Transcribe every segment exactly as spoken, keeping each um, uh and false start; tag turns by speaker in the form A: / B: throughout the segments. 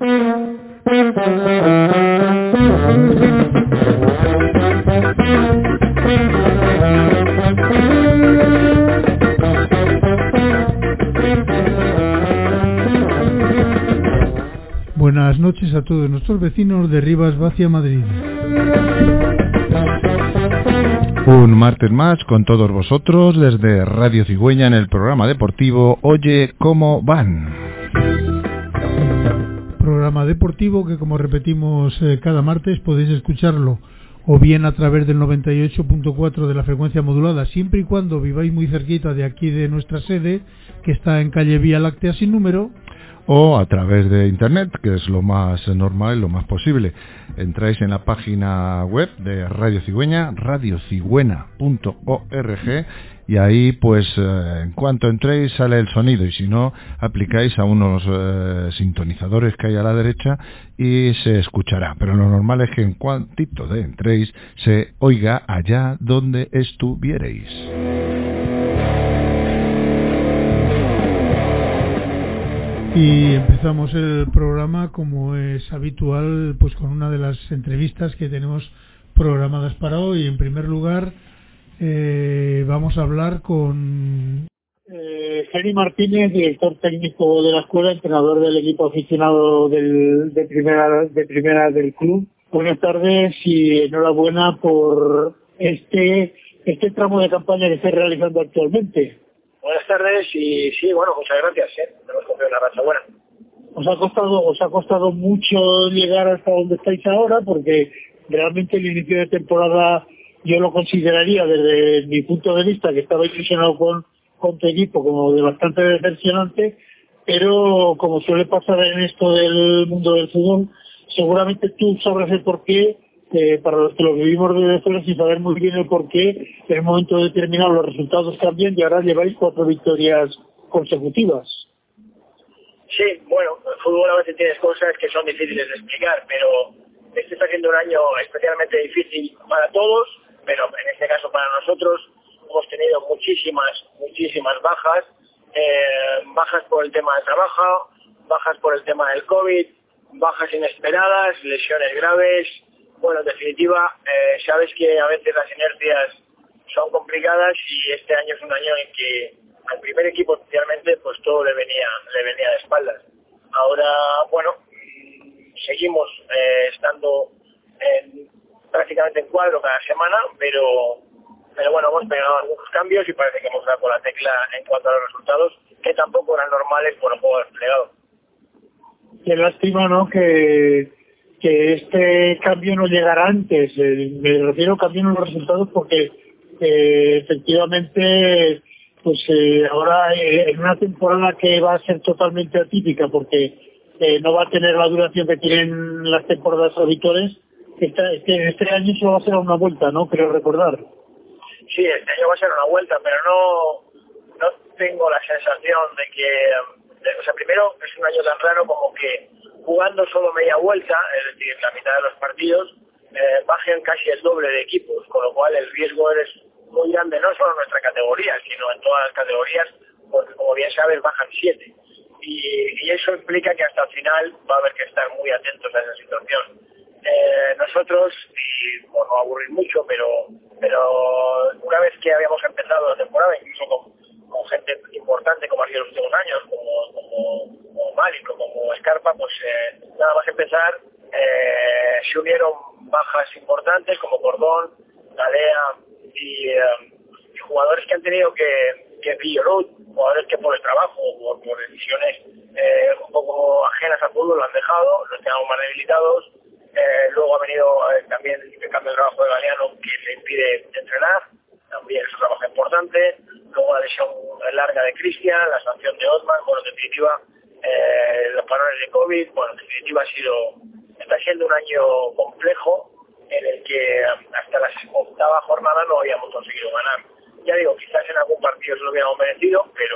A: Buenas noches a todos nuestros vecinos de Rivas Vacia, Madrid.
B: Un martes más con todos vosotros desde Radio Cigüeña en el programa deportivo Oye Cómo Van.
A: Programa deportivo que, como repetimos eh, cada martes, podéis escucharlo o bien a través del noventa y ocho punto cuatro de la frecuencia modulada, siempre y cuando viváis muy cerquita de aquí de nuestra sede, que está en calle Vía Láctea sin número,
B: o a través de internet, que es lo más normal y lo más posible. Entráis en la página web de Radio Cigüeña, radio cigüena punto org, y ahí pues eh, en cuanto entréis sale el sonido, y si no aplicáis a unos eh, sintonizadores que hay a la derecha y se escuchará, pero lo normal es que en cuantito de entréis se oiga allá donde estuvierais.
A: Y empezamos el programa, como es habitual, pues con una de las entrevistas que tenemos programadas para hoy. En primer lugar, eh, vamos a hablar con
C: eh, Geri Martínez, director técnico de la escuela, entrenador del equipo aficionado del, de primera de primera del club. Buenas tardes y enhorabuena por este este tramo de campaña que estáis realizando actualmente.
D: Buenas tardes y sí, bueno, muchas gracias, ¿eh? Hemos cogido una racha buena.
C: Os ha costado, os ha costado mucho llegar hasta donde estáis ahora, porque realmente el inicio de temporada yo lo consideraría desde mi punto de vista, que estaba ilusionado con, con tu equipo, como de bastante decepcionante, pero como suele pasar en esto del mundo del fútbol, seguramente tú sabrás el porqué. Eh, para los que lo vivimos desde fuera sin saber muy bien el porqué, en el momento determinado los resultados cambian y ahora lleváis cuatro victorias consecutivas.
D: Sí, bueno, el fútbol a veces tienes cosas que son difíciles de explicar, pero este está siendo un año especialmente difícil para todos, pero en este caso para nosotros hemos tenido muchísimas, muchísimas bajas, eh, bajas por el tema de trabajo, bajas por el tema del COVID, bajas inesperadas, lesiones graves. Bueno, en definitiva, eh, sabes que a veces las inercias son complicadas y este año es un año en que al primer equipo especialmente pues todo le venía le venía de espaldas. Ahora, bueno, seguimos eh, estando en, prácticamente en cuadro cada semana, pero pero bueno, hemos pegado algunos cambios y parece que hemos dado con la tecla en cuanto a los resultados, que tampoco eran normales por el juego desplegado.
C: Qué lástima, ¿no?, que que este cambio no llegara antes. Eh, me refiero a cambio en los resultados porque eh, efectivamente pues eh, ahora eh, en una temporada que va a ser totalmente atípica porque eh, no va a tener la duración que tienen las temporadas habituales, esta, este, este año solo va a ser una vuelta, ¿no?, creo recordar.
D: Sí, este año va a ser una vuelta, pero no, no tengo la sensación de que, de, o sea, primero es un año tan raro como que jugando solo media vuelta, es decir, la mitad de los partidos, eh, bajen casi el doble de equipos, con lo cual el riesgo es muy grande, no solo en nuestra categoría, sino en todas las categorías, porque como bien sabes bajan siete. Y, y eso implica que hasta el final va a haber que estar muy atentos a esa situación. Eh, nosotros, y por no aburrir mucho, pero pero una vez que habíamos empezado la temporada, incluso con, con gente importante como ha sido los últimos años, como, como, como Málico, como Escarpa, pues eh, nada más empezar, eh, se unieron bajas importantes como Cordón, Galea y, eh, y jugadores que han tenido que, que Villorot, jugadores que por el trabajo, por, por decisiones eh, un poco ajenas al fútbol lo han dejado, los tenemos más debilitados. Eh, luego ha venido eh, también el cambio de trabajo de Galeano que le impide entrenar, también es un trabajo importante. Luego la lesión larga de Cristian, la sanción de Otman, bueno, en definitiva, eh, los parones de COVID, bueno, en definitiva ha sido, está siendo un año complejo en el que hasta la octava jornada no habíamos conseguido ganar. Ya digo, quizás en algún partido se lo hubiéramos merecido, pero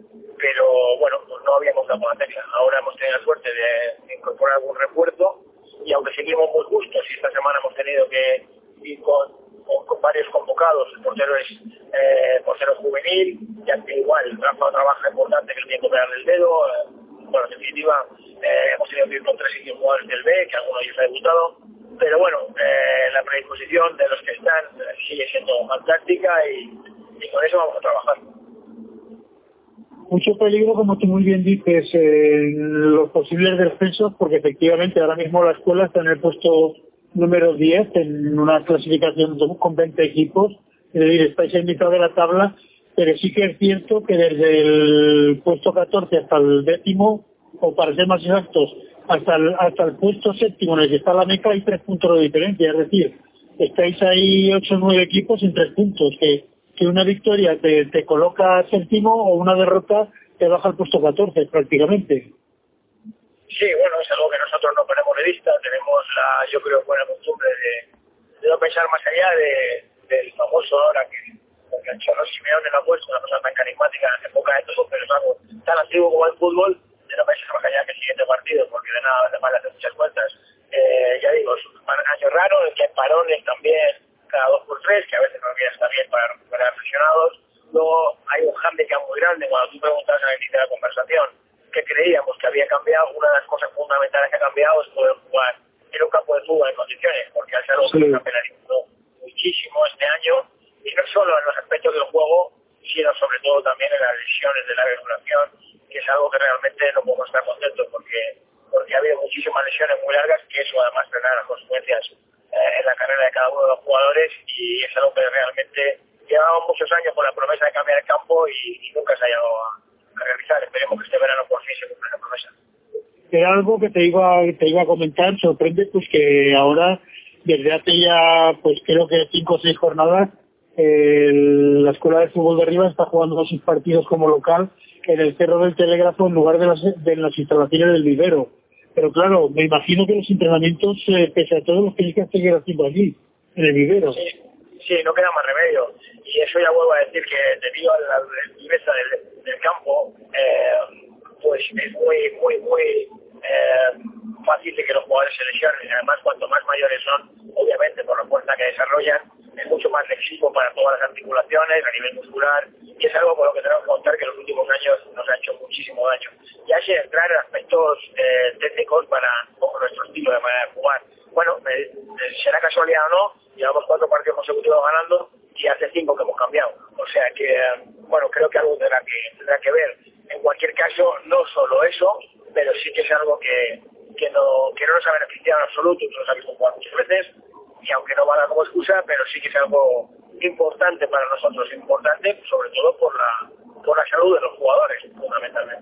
D: pero bueno, pues no habíamos dado la tecla. Ahora hemos tenido la suerte de incorporar algún refuerzo y aunque seguimos muy justos y esta semana hemos tenido que ir con, con, con varios convocados, el portero es eh, portero juvenil, ya que igual Rafa trabaja importante que le tiene que operar el dedo, eh, bueno, en definitiva, eh, hemos tenido que ir con tres y cinco jugadores del B, que algunos de ellos ha debutado, pero bueno, eh, la predisposición de los que están eh, sigue siendo fantástica y, y con eso vamos a trabajar.
C: Mucho peligro, como tú muy bien dices, en los posibles descensos, porque efectivamente ahora mismo la escuela está en el puesto número diez en una clasificación con veinte equipos, es decir, estáis en mitad de la tabla, pero sí que es cierto que desde el puesto catorce hasta el décimo, o para ser más exactos, hasta el, hasta el puesto séptimo en el que está la Meca hay tres puntos de diferencia, es decir, estáis ahí ocho o nueve equipos en tres puntos, que, que una victoria te, te coloca séptimo o una derrota te baja al puesto catorce prácticamente.
D: Sí, bueno, es algo que nosotros no ponemos de vista, tenemos la, yo creo, buena costumbre de, de no pensar más allá de, del famoso ahora que, porque el Cholo Simeone lo ha puesto, una cosa tan carismática en época de todo, pero es algo tan antiguo como el fútbol, de no pensar más allá que el siguiente partido, porque de nada además de hacer muchas cuentas. Eh, ya digo, es un año raro, en que hay parones también cada dos por tres, que a veces no está bien para recuperar lesionados. Luego hay un hándicap muy grande, cuando tú preguntas al inicio de la conversación, que creíamos que había cambiado, una de las cosas fundamentales que ha cambiado es poder jugar en un campo de fútbol en condiciones, porque ha sido algo que nos ha penalizado muchísimo este año, y no solo en los aspectos del juego, sino sobre todo también en las lesiones de larga duración, que es algo que realmente no podemos estar contentos, porque porque ha habido muchísimas lesiones muy largas, que eso además tendrá las consecuencias eh, en la carrera de cada uno de los jugadores, y es algo que realmente llevamos muchos años con la promesa de cambiar el campo y, y nunca se ha llegado a a realizar. Esperemos que este verano por fin se cumpla la promesa.
C: Era algo que te iba, te iba a comentar, sorprende pues que ahora, desde hace ya, pues creo que cinco o seis jornadas, eh, la Escuela de Fútbol de Rivas está jugando sus partidos como local en el Cerro del Telégrafo en lugar de las, de las instalaciones del vivero. Pero claro, me imagino que los entrenamientos, eh, pese a todo, los tenéis que seguir haciendo allí, en el vivero.
D: Sí. Sí, no queda más remedio. Y eso ya vuelvo a decir que debido a la dureza del, del campo, eh, pues es muy, muy, muy eh, fácil de que los jugadores se lesionen. Y además, cuanto más mayores son, obviamente, por la fuerza que desarrollan, es mucho más lesivo para todas las articulaciones, a nivel muscular. Y es algo con lo que tenemos que contar que en los últimos años nos ha hecho muchísimo daño. Ya sin entrar en aspectos eh, técnicos para como nuestro estilo de manera de jugar. Bueno, eh, será casualidad o no, llevamos cuatro partidos consecutivos ganando y hace cinco que hemos cambiado. O sea que, bueno, creo que algo tendrá que, tendrá que ver. En cualquier caso, no solo eso, pero sí que es algo que, que, no, que no nos ha beneficiado en absoluto, nos ha visto jugar muchas veces, y aunque no valga como excusa, pero sí que es algo importante para nosotros, importante sobre todo por la, por la salud de los jugadores, fundamentalmente.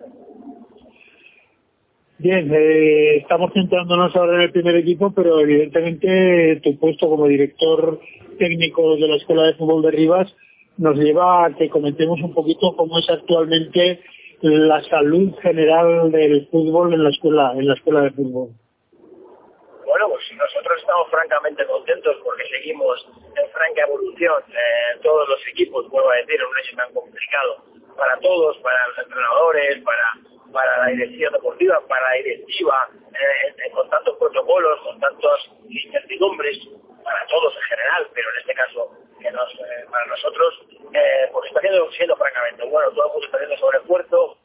C: Bien, eh, estamos centrándonos ahora en el primer equipo, pero evidentemente tu puesto como director técnico de la Escuela de Fútbol de Rivas nos lleva a que comentemos un poquito cómo es actualmente la salud general del fútbol en la escuela, en la escuela de fútbol.
D: Bueno, pues nosotros estamos francamente contentos porque seguimos en franca evolución. Eh, todos los equipos, vuelvo a decir, en un hecho tan complicado para todos, para los entrenadores, para para la dirección deportiva, para la directiva, eh, eh, con tantos protocolos, con tantas incertidumbres, para todos en general, pero en este caso que nos, eh, para nosotros, eh, pues está siendo, siendo francamente bueno, todo el mundo está haciendo sobreesfuerzo,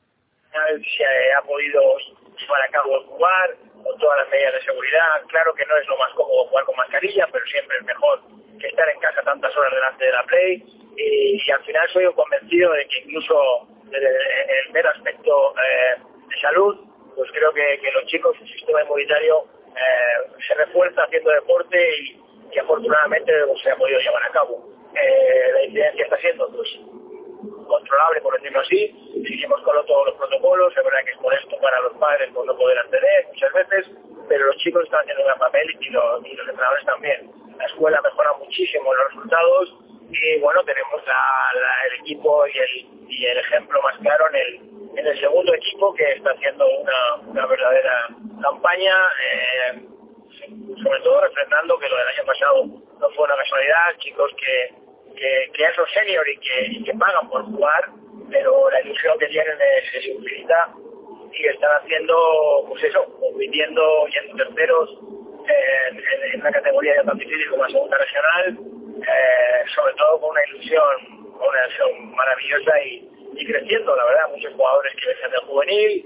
D: se ha podido llevar a cabo el jugar, con todas las medidas de seguridad. Claro que no es lo más cómodo jugar con mascarilla, pero siempre es mejor que estar en casa tantas horas delante de la Play, y, y al final soy un convencido de que incluso en el mero aspecto eh, de salud, pues creo que, que los chicos, su sistema inmunitario eh, se refuerza haciendo deporte y, y afortunadamente pues, se ha podido llevar a cabo. Eh, la incidencia está siendo pues controlable, por decirlo así. Seguimos con lo, todos los protocolos. Es verdad que es molesto para los padres por no poder acceder muchas veces, pero los chicos están haciendo un gran papel y los, y los entrenadores también. La escuela mejora muchísimo los resultados y bueno, tenemos la, la, el equipo y el, y el ejemplo más claro en el, en el segundo equipo, que está haciendo una, una verdadera campaña, eh, sobre todo refrendando que lo del año pasado no fue una casualidad, chicos que, que, que ya son senior y que, y que pagan por jugar, pero la ilusión que tienen es, es infinita y están haciendo, pues eso, compitiendo, yendo terceros eh, en, en una categoría ya tan difícil como la segunda regional, eh, sobre todo con una ilusión, con una ilusión maravillosa y, y creciendo, la verdad, muchos jugadores que venían del juvenil,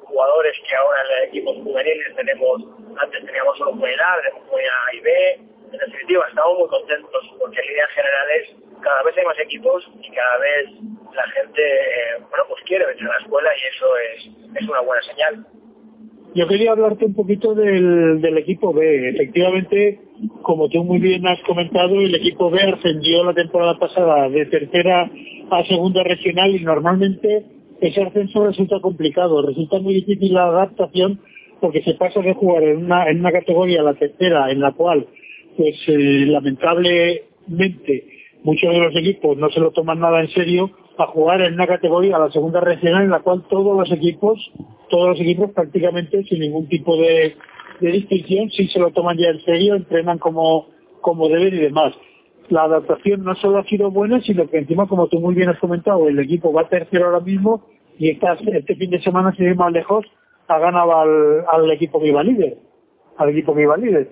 D: jugadores que ahora en equipos juveniles tenemos, antes teníamos solo Comunidad A, tenemos Comunidad A y B. En definitiva, estamos muy contentos porque en líneas generales cada vez hay más equipos y cada vez la gente, eh, bueno, pues quiere venir a la escuela y eso es, es una buena señal.
C: Yo quería hablarte un poquito del, del equipo B. Efectivamente, como tú muy bien has comentado, el equipo B ascendió la temporada pasada de tercera a segunda regional y normalmente ese ascenso resulta complicado, resulta muy difícil la adaptación porque se pasa de jugar en una, en una categoría, la tercera, en la cual pues eh, lamentablemente muchos de los equipos no se lo toman nada en serio, a jugar en una categoría, la segunda regional, en la cual todos los equipos, todos los equipos prácticamente sin ningún tipo de, de distinción, sí se lo toman ya en serio, entrenan como, como deben y demás. La adaptación no solo ha sido buena, sino que encima, como tú muy bien has comentado, el equipo va tercero ahora mismo y esta, este fin de semana, sin ir más lejos, ha ganado al, al equipo que iba líder, al equipo que iba líder.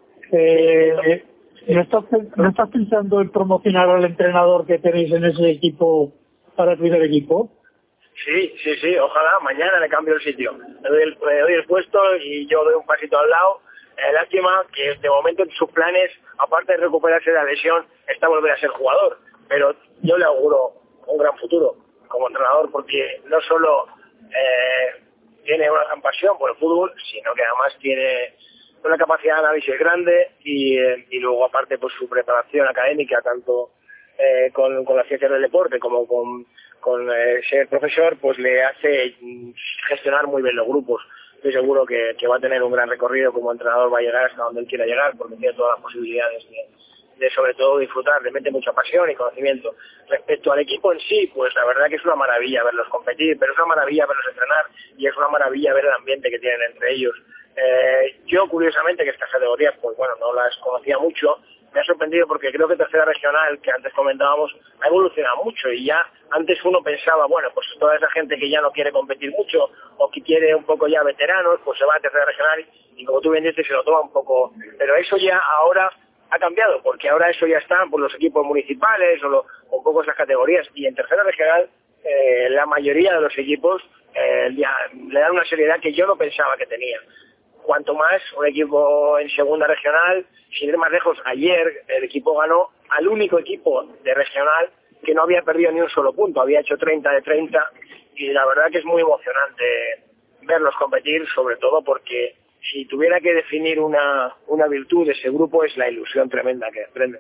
C: Eh, ¿no, estás, ¿No estás pensando en promocionar al entrenador que tenéis en ese equipo para el primer equipo?
D: Sí, sí, sí, ojalá mañana le cambio el sitio. Le doy el, le doy el puesto y yo doy un pasito al lado. Eh, lástima que de momento en sus planes, aparte de recuperarse de la lesión, está volver a ser jugador. Pero yo le auguro un gran futuro como entrenador porque no solo eh, tiene una gran pasión por el fútbol, sino que además tiene una capacidad de análisis grande y, eh, y luego aparte pues su preparación académica, tanto eh, con, con las ciencias del deporte como con, con eh, ser profesor, pues le hace gestionar muy bien los grupos. Estoy seguro que, que va a tener un gran recorrido como entrenador, va a llegar hasta donde él quiera llegar porque tiene todas las posibilidades de, de sobre todo disfrutar, le mete mucha pasión y conocimiento. Respecto al equipo en sí, pues la verdad que es una maravilla verlos competir, pero es una maravilla verlos entrenar y es una maravilla ver el ambiente que tienen entre ellos. Eh, yo curiosamente que estas categorías pues bueno no las conocía mucho, me ha sorprendido porque creo que tercera regional, que antes comentábamos, ha evolucionado mucho y ya antes uno pensaba, bueno, pues toda esa gente que ya no quiere competir mucho o que quiere un poco ya veteranos, pues se va a tercera regional y como tú bien dices se lo toma un poco, pero eso ya ahora ha cambiado porque ahora eso ya está por los equipos municipales o, lo, o un poco esas categorías y en tercera regional eh, la mayoría de los equipos eh, ya le dan una seriedad que yo no pensaba que tenía. Cuanto más un equipo en segunda regional, sin ir más lejos, ayer el equipo ganó al único equipo de regional que no había perdido ni un solo punto, había hecho treinta de treinta y la verdad que es muy emocionante verlos competir, sobre todo porque si tuviera que definir una, una virtud de ese grupo es la ilusión tremenda que desprende.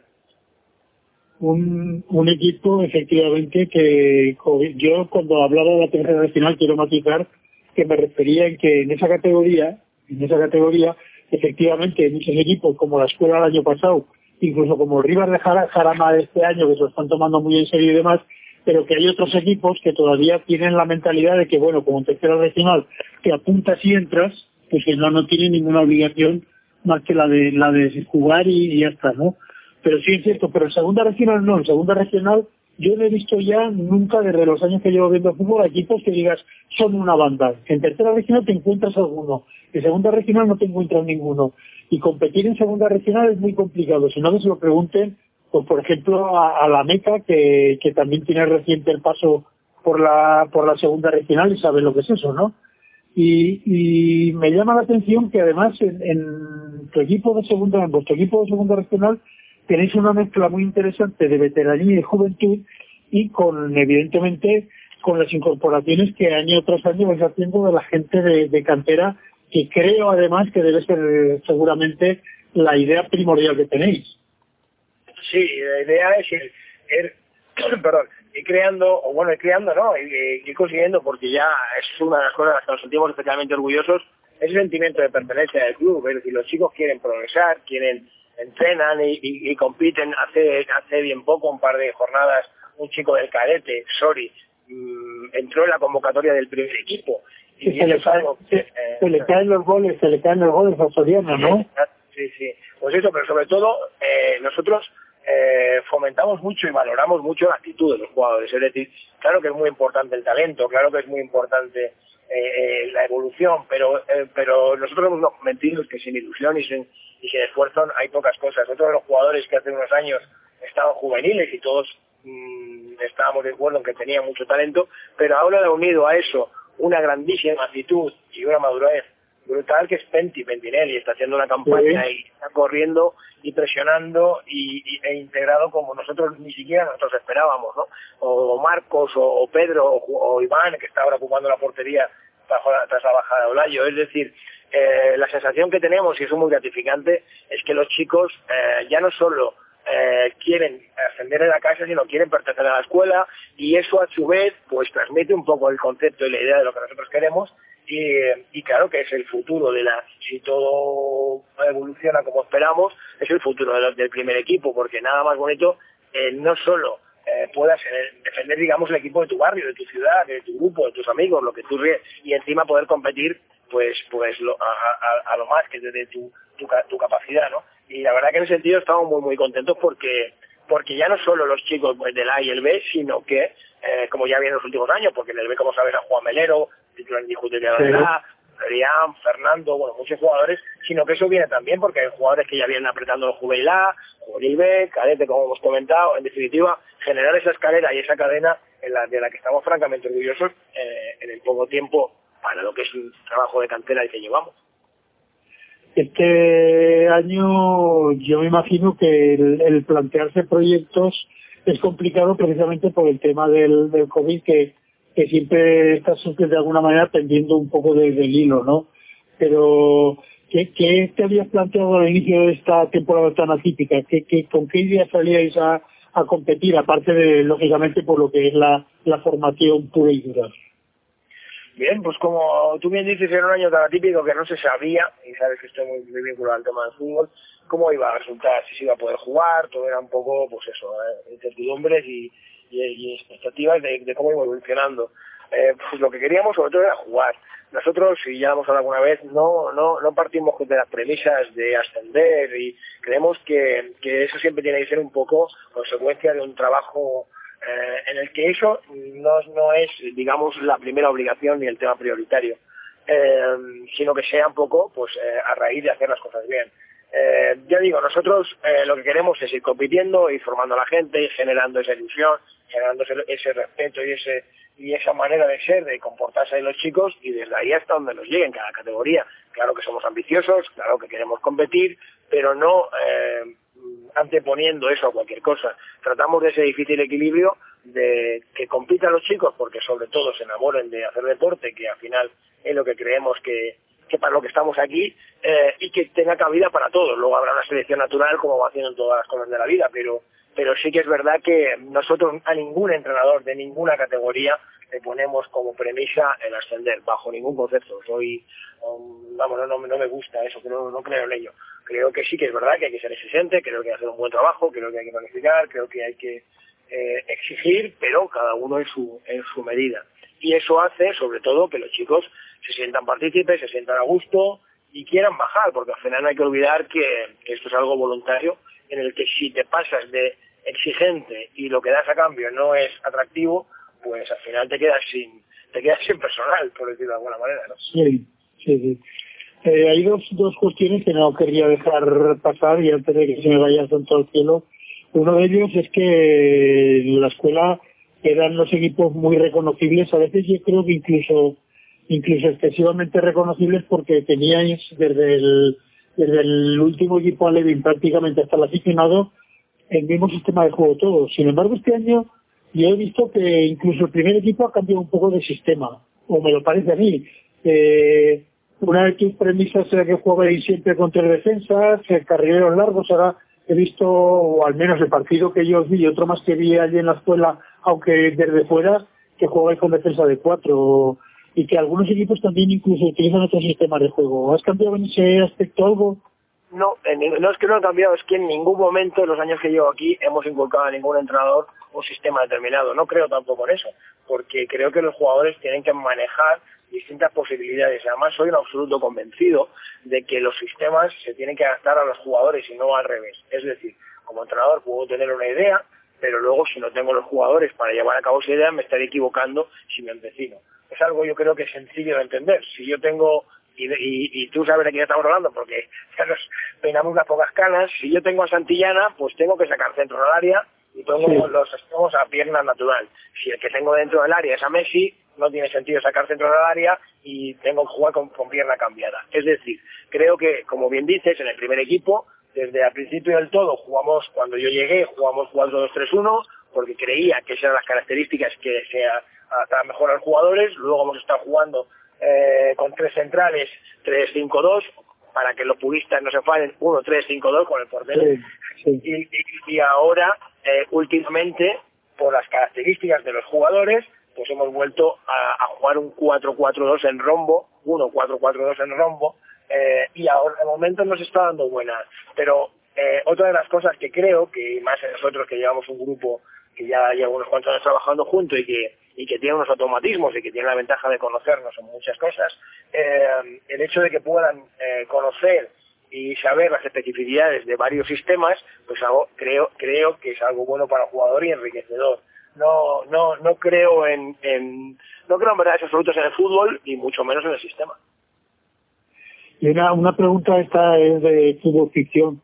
C: Un, un equipo efectivamente que yo cuando hablaba de la tercera regional quiero matizar que me refería en que en esa categoría En esa categoría, efectivamente, muchos equipos, como la escuela del año pasado, incluso como el Rivas de Jarama de este año, que se lo están tomando muy en serio y demás, pero que hay otros equipos que todavía tienen la mentalidad de que, bueno, como en tercera regional, que apuntas y entras, pues que no, no tienen ninguna obligación más que la de la de jugar y, y ya está, ¿no? Pero sí es cierto, pero en segunda regional no, en segunda regional yo no he visto ya nunca, desde los años que llevo viendo fútbol, equipos que digas, son una banda. En tercera regional te encuentras alguno, en segunda regional no te encuentras ninguno. Y competir en segunda regional es muy complicado. Si no, que se lo pregunten, pues por ejemplo, a, a la Meca, que, que también tiene reciente el paso por la, por la segunda regional y sabe lo que es eso, ¿no? Y, y me llama la atención que además en, en tu equipo de segunda, en vuestro equipo de segunda regional, tenéis una mezcla muy interesante de veteranía y juventud y con, evidentemente, con las incorporaciones que año tras año vais haciendo de la gente de, de cantera, que creo además que debe ser seguramente la idea primordial que tenéis.
D: Sí, la idea es ir, ir perdón, ir creando, o bueno, ir creando, ¿no? Ir, ir consiguiendo, porque ya es una de las cosas de las que nos sentimos especialmente orgullosos, ese sentimiento de pertenencia del club, es decir, los chicos quieren progresar, quieren entrenan y, y, y compiten. Hace hace bien poco, un par de jornadas, un chico del cadete, Sori, mmm, entró en la convocatoria del primer equipo. Y
C: sí, se, le cae, algo, se, eh, se le caen los goles, se le caen los goles a Soriano, ¿no?
D: Sí, sí. Pues eso, pero sobre todo eh, nosotros eh, fomentamos mucho y valoramos mucho la actitud de los jugadores. Es decir, claro que es muy importante el talento, claro que es muy importante eh, la evolución, pero eh, pero nosotros hemos convencido que sin ilusión y sin y sin esfuerzo hay pocas cosas. Otros de los jugadores que hace unos años estaban juveniles y todos mmm, estábamos de acuerdo en que tenían mucho talento, pero ahora unido a eso una grandísima actitud y una madurez brutal, que es Pentti Pentinelli. Está haciendo una campaña y está corriendo y presionando y, y, e integrado como nosotros ni siquiera nosotros esperábamos, ¿no? O Marcos, o, o Pedro, o, o Iván, que está ahora ocupando la portería tras la, tras la bajada de Olayo. Es decir, eh, la sensación que tenemos, y eso es muy gratificante, es que los chicos eh, ya no solo eh, quieren ascender en la casa, sino quieren pertenecer a la escuela, y eso a su vez pues transmite un poco el concepto y la idea de lo que nosotros queremos. Y, y claro que es el futuro de la, si todo evoluciona como esperamos, es el futuro de la, del primer equipo, porque nada más bonito, eh, no solo eh, puedas eh, defender, digamos, el equipo de tu barrio, de tu ciudad, de tu grupo, de tus amigos, lo que tú ríes, y encima poder competir pues pues lo, a, a, a lo más que desde tu, tu, tu capacidad, ¿no? Y la verdad que en ese sentido estamos muy muy contentos porque porque ya no solo los chicos pues, del A y el B, sino que, eh, como ya había en los últimos años, porque en el B, como sabes, a Juan Melero, titular indiscutible de la Adrián, Fernando, bueno, muchos jugadores, sino que eso viene también porque hay jugadores que ya vienen apretando el juvenil A, juvenil B, cadete, como hemos comentado. En definitiva, generar esa escalera y esa cadena en la, de la que estamos francamente orgullosos eh, en el poco tiempo para lo que es un trabajo de cantera el que llevamos.
C: Este año yo me imagino que el, el plantearse proyectos es complicado precisamente por el tema del, del COVID, que, que siempre está de alguna manera pendiendo un poco de, del hilo, ¿no? Pero, ¿qué, qué te habías planteado al inicio de esta temporada tan atípica? ¿Qué, qué, ¿Con qué ideas salíais a, a competir, aparte de, lógicamente, por lo que es la, la formación pura y dura?
D: Bien, pues como tú bien dices, era un año tan atípico que no se sabía, y sabes que estoy muy, muy vinculado al tema del fútbol, cómo iba a resultar, si se iba a poder jugar. Todo era un poco, pues eso, eh, incertidumbres y, y, y expectativas de, de cómo iba evolucionando. Eh, pues lo que queríamos sobre todo era jugar. Nosotros, y ya lo hemos hablado alguna vez, no, no, no partimos de las premisas de ascender, y creemos que, que eso siempre tiene que ser un poco consecuencia de un trabajo Eh, en el que eso no, no es, digamos, la primera obligación ni el tema prioritario, eh, sino que sea un poco pues eh, a raíz de hacer las cosas bien. Eh, ya digo, nosotros eh, lo que queremos es ir compitiendo, ir formando a la gente, ir generando esa ilusión, generando ese, ese respeto y ese y esa manera de ser, de comportarse de los chicos, y desde ahí hasta donde nos llegue en cada categoría. Claro que somos ambiciosos, claro que queremos competir, pero no eh, anteponiendo eso a cualquier cosa. Tratamos de ese difícil equilibrio de que compitan los chicos porque sobre todo se enamoren de hacer deporte, que al final es lo que creemos que, que para lo que estamos aquí, eh, y que tenga cabida para todos. Luego habrá una selección natural como va haciendo en todas las cosas de la vida, pero pero sí que es verdad que nosotros a ningún entrenador de ninguna categoría le ponemos como premisa el ascender, bajo ningún concepto. Soy, um, vamos, no, no, no me gusta eso, no, no creo en ello. Creo que sí que es verdad que hay que ser exigente, creo que hay que hacer un buen trabajo, creo que hay que planificar, creo que hay que eh, exigir, pero cada uno en su, en su medida. Y eso hace, sobre todo, que los chicos se sientan partícipes, se sientan a gusto y quieran bajar, porque al final no hay que olvidar que, que esto es algo voluntario, en el que si te pasas de exigente y lo que das a cambio no es atractivo, pues al final te quedas sin te quedas sin personal, por decirlo de alguna manera, ¿no?
C: Sí, sí, sí. Eh, hay dos, dos cuestiones que no quería dejar pasar y antes de que se me vaya con todo el cielo. Uno de ellos es que en la escuela eran los equipos muy reconocibles, a veces yo creo que incluso incluso excesivamente reconocibles, porque teníais desde el desde el último equipo alevín prácticamente hasta el aficionado el mismo sistema de juego todo. Sin embargo, este año yo he visto que incluso el primer equipo ha cambiado un poco de sistema, o me lo parece a mí. Eh, una de tus premisas era que jugabais siempre con tres defensas, carrileros largos. Ahora he visto, o al menos el partido que yo os vi y otro más que vi allí en la escuela, aunque desde fuera, que jugabais con defensa de cuatro, y que algunos equipos también incluso utilizan otros sistemas de juego. ¿Has cambiado en ese aspecto algo?
D: No, en, no es que no ha cambiado, es que en ningún momento en los años que llevo aquí hemos inculcado a ningún entrenador un sistema determinado. No creo tampoco en eso, porque creo que los jugadores tienen que manejar distintas posibilidades. Además, soy un absoluto convencido de que los sistemas se tienen que adaptar a los jugadores y no al revés. Es decir, como entrenador puedo tener una idea, pero luego si no tengo los jugadores para llevar a cabo esa idea me estaré equivocando si me empecino. Es algo yo creo que es sencillo de entender. Si yo tengo y, y, y tú sabes de quién estamos hablando porque ya nos peinamos unas pocas canas. Si yo tengo a Santillana, pues tengo que sacar centro al área y pongo sí. los extremos a pierna natural. Si el que tengo dentro del área es a Messi, no tiene sentido sacar centro del área y tengo que jugar con, con pierna cambiada. Es decir, creo que, como bien dices, en el primer equipo, desde el principio del todo, jugamos, cuando yo llegué, jugamos cuatro dos tres uno, porque creía que esas eran las características que se adaptaban mejor a los jugadores. Luego hemos estado jugando eh, con tres centrales, tres cinco dos, para que los puristas no se enfaren, uno tres cinco dos con el portero. Sí, sí. Y, y, y ahora, eh, últimamente, por las características de los jugadores, pues hemos vuelto a, a jugar un cuatro cuatro dos en rombo, uno cuatro cuatro dos en rombo, eh, y ahora de momento nos está dando buenas. Pero eh, otra de las cosas que creo, que más en nosotros que llevamos un grupo que ya lleva unos cuantos años trabajando juntos y que y que tiene unos automatismos y que tiene la ventaja de conocernos en muchas cosas, eh, el hecho de que puedan eh, conocer y saber las especificidades de varios sistemas, pues algo, creo creo que es algo bueno para el jugador y enriquecedor. No no no creo en, en no creo en verdades absolutas en el fútbol y mucho menos en el sistema.
C: Y una, una pregunta esta es de fútbol ficción.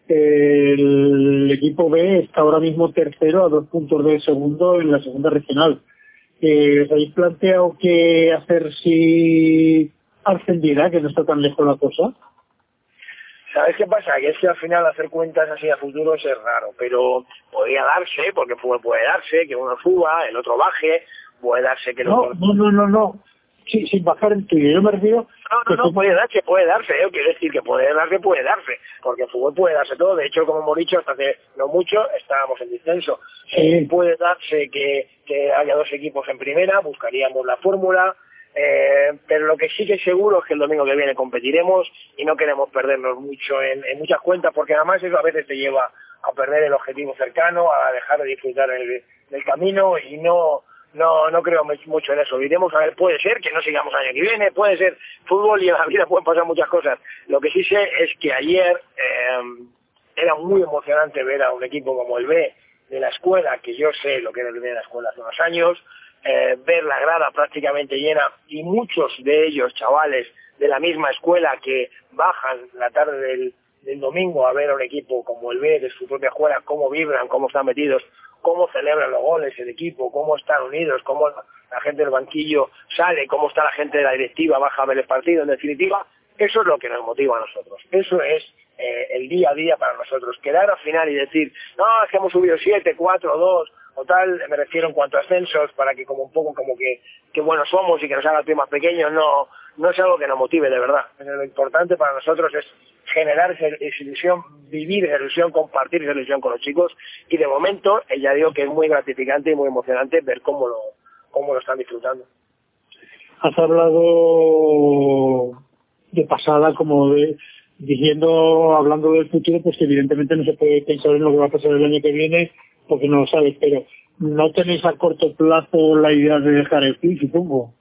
C: El equipo B está ahora mismo tercero a dos puntos del segundo en la segunda regional. Eh, ¿Os habéis planteado qué hacer si ascendiera, que no está tan lejos la cosa?
D: ¿Sabes qué pasa? Que es que al final hacer cuentas así a futuro es raro, pero podría darse, porque puede darse, que uno suba, el otro baje, puede darse que...
C: No, no, no, no, no. Sí, sin bajar el tuyo, yo me refiero...
D: No, no, no, tú... puede darse, puede darse, yo quiero decir que puede darse, puede darse, porque el fútbol puede darse todo. De hecho, como hemos dicho, hasta hace no mucho estábamos en descenso. Sí. Eh, puede darse que, que haya dos equipos en primera, buscaríamos la fórmula, eh, pero lo que sí que es seguro es que el domingo que viene competiremos y no queremos perdernos mucho en, en muchas cuentas, porque además eso a veces te lleva a perder el objetivo cercano, a dejar de disfrutar el, del camino y no... No, no creo mucho en eso. Iremos a ver, puede ser que no sigamos el año que viene, puede ser fútbol y en la vida pueden pasar muchas cosas. Lo que sí sé es que ayer eh, era muy emocionante ver a un equipo como el B de la escuela, que yo sé lo que era el B de la escuela hace unos años, eh, ver la grada prácticamente llena y muchos de ellos chavales de la misma escuela que bajan la tarde del, del domingo a ver a un equipo como el B de su propia escuela, cómo vibran, cómo están metidos, cómo celebran los goles el equipo, cómo están unidos, cómo la gente del banquillo sale, cómo está la gente de la directiva, baja a ver el partido. En definitiva, eso es lo que nos motiva a nosotros. Eso es eh, el día a día para nosotros. Quedar al final y decir, no, es que hemos subido siete, cuatro, dos o tal, me refiero en cuanto a ascensos, para que como un poco como que, que buenos somos y que nos haga el pie más pequeño, no, no es algo que nos motive de verdad. Lo importante para nosotros es generar esa, esa ilusión, vivir esa ilusión, compartir esa ilusión con los chicos, y de momento ya digo que es muy gratificante y muy emocionante ver cómo lo, cómo lo están disfrutando.
C: Has hablado de pasada, como de, diciendo, hablando del futuro, pues que evidentemente no se puede pensar en lo que va a pasar el año que viene, porque no lo sabes, pero ¿no tenéis a corto plazo la idea de dejar el club, supongo?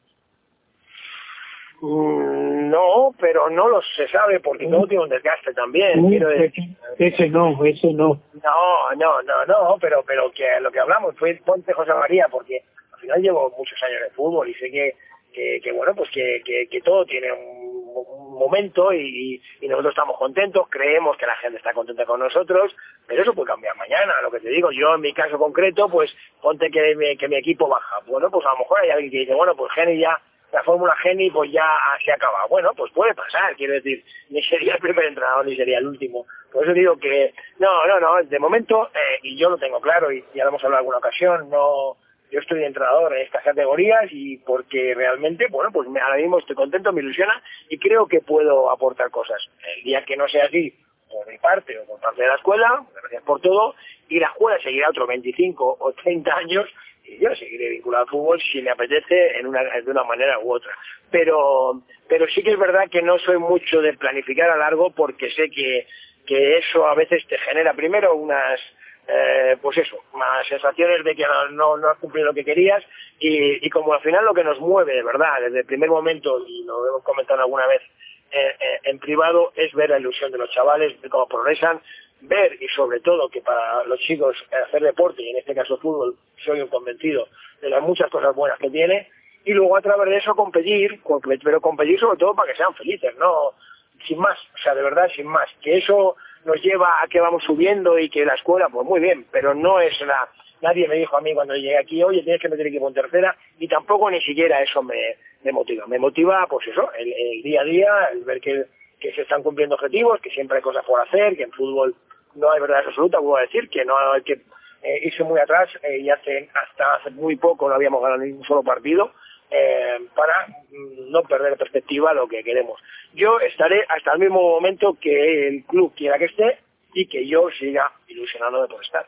D: No, pero no lo se sabe porque todo tiene un desgaste también.
C: Uh,
D: quiero decir.
C: Ese no, ese no.
D: No, no, no, no, pero pero que lo que hablamos fue ponte José María, porque al final llevo muchos años de fútbol y sé que, que, que bueno, pues que, que, que todo tiene un, un momento y, y nosotros estamos contentos, creemos que la gente está contenta con nosotros, pero eso puede cambiar mañana. Lo que te digo, yo en mi caso concreto, pues ponte que mi, que mi equipo baja. Bueno, pues a lo mejor hay alguien que dice, bueno, pues Geni ya... la fórmula Geni pues ya se acaba. Bueno, pues puede pasar, quiero decir, ni sería el primer entrenador ni sería el último. Por eso digo que, no, no, no, de momento, eh, y yo lo tengo claro, y ya lo hemos hablado en alguna ocasión, no, yo estoy de entrenador en estas categorías y porque realmente, bueno, pues me, ahora mismo estoy contento, me ilusiona y creo que puedo aportar cosas. El día que no sea así, por mi parte o por parte de la escuela, gracias por todo, y la escuela seguirá otros veinticinco o treinta años, y yo seguiré vinculado al fútbol si me apetece en una, de una manera u otra. Pero pero sí que es verdad que no soy mucho de planificar a largo porque sé que, que eso a veces te genera primero unas, eh, pues eso, más sensaciones de que no, no, no has cumplido lo que querías y, y como al final lo que nos mueve de verdad desde el primer momento, y lo hemos comentado alguna vez eh, eh, en privado, es ver la ilusión de los chavales, ver cómo progresan, ver y sobre todo que para los chicos hacer deporte, y en este caso fútbol, soy un convencido de las muchas cosas buenas que tiene, y luego a través de eso competir, pero competir sobre todo para que sean felices, no sin más, o sea, de verdad sin más, que eso nos lleva a que vamos subiendo y que la escuela, pues muy bien, pero no es la... Nadie me dijo a mí cuando llegué aquí, oye, tienes que meter equipo en tercera, y tampoco ni siquiera eso me, me motiva. Me motiva, pues eso, el, el día a día, el ver que, que se están cumpliendo objetivos, que siempre hay cosas por hacer, que en fútbol no hay verdad absoluta, vuelvo a decir, que no hay que eh, irse muy atrás, eh, y hace, hasta hace muy poco no habíamos ganado ni un solo partido, eh, para mm, no perder perspectiva lo que queremos. Yo estaré hasta el mismo momento que el club quiera que esté y que yo siga ilusionándome por estar.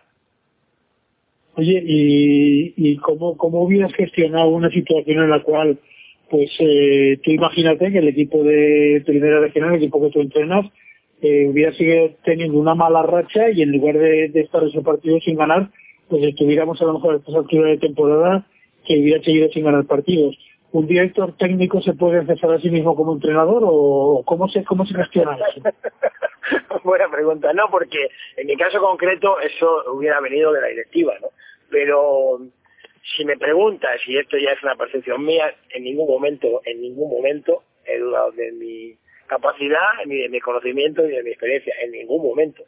C: Oye, ¿y, y cómo, cómo hubieras gestionado una situación en la cual, pues, eh, tú imagínate que el equipo de primera regional, el equipo que tú entrenas, eh, hubiera seguido teniendo una mala racha y en lugar de, de estar ese partido sin ganar, pues estuviéramos a lo mejor a estas alturas de temporada que hubiera seguido sin ganar partidos? ¿Un director técnico se puede empezar a sí mismo como entrenador o cómo se, cómo se gestiona eso?
D: Buena pregunta, no, porque en mi caso concreto eso hubiera venido de la directiva, ¿no? Pero si me preguntas, y esto ya es una percepción mía, en ningún momento, en ningún momento he dudado de mi capacidad, ni de mi conocimiento, ni de mi experiencia, en ningún momento.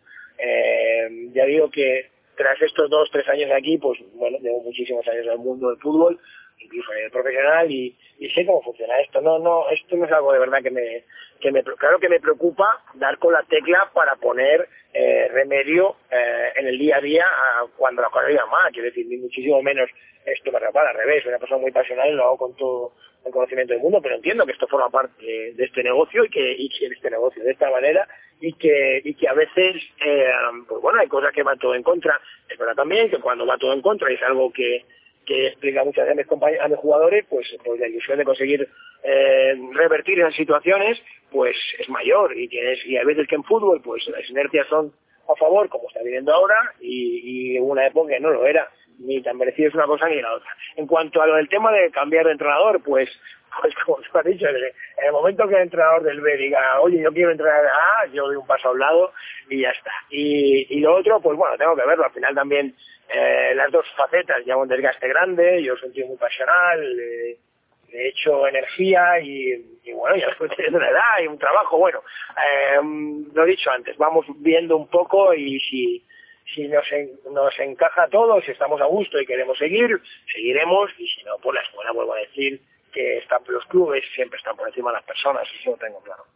D: Eh, ya digo que tras estos dos, tres años aquí, pues bueno, llevo muchísimos años en el mundo del fútbol, incluso en el profesional, y, y sé cómo funciona esto. No, no, esto no es algo de verdad que me, que me, claro que me preocupa dar con la tecla para poner eh, remedio eh, en el día a día a cuando las cosas iban mal, quiero decir, ni muchísimo menos esto me repara, al revés, soy una persona muy pasional y lo hago con todo el conocimiento del mundo, pero entiendo que esto forma parte de, de este negocio y que, y que de este negocio de esta manera, y que, y que a veces, eh, pues bueno, hay cosas que van todo en contra. Es verdad también que cuando va todo en contra y es algo que que explica muchas veces a mis compañeros, a mis jugadores, pues, pues la ilusión de conseguir eh, revertir esas situaciones, pues es mayor, y tienes, y hay veces que en fútbol, pues las inercias son a favor, como está viviendo ahora, y, y en una época no lo era, ni tan merecido es una cosa ni la otra. En cuanto a lo del tema de cambiar de entrenador, pues, pues como tú has dicho, en el momento que el entrenador del B diga, oye, yo quiero entrenar a A, yo doy un paso a un lado y ya está. Y, y lo otro, pues bueno, tengo que verlo, al final también eh, las dos facetas, ya un desgaste grande, yo soy un tío muy pasional, eh, de hecho energía y, y bueno, ya estoy teniendo una edad y un trabajo, bueno, eh, lo he dicho antes, vamos viendo un poco y si si nos, en, nos encaja todo, si estamos a gusto y queremos seguir, seguiremos, y si no, pues la escuela, vuelvo a decir que están, los clubes siempre están por encima de las personas, eso lo tengo claro.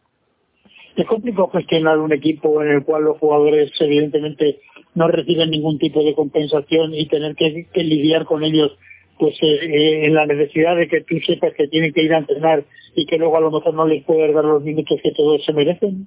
C: Es complicado gestionar un equipo en el cual los jugadores evidentemente no reciben ningún tipo de compensación y tener que, que lidiar con ellos pues eh, en la necesidad de que tú sepas que tienen que ir a entrenar y que luego a lo mejor no les puedes dar los minutos que todos se merecen.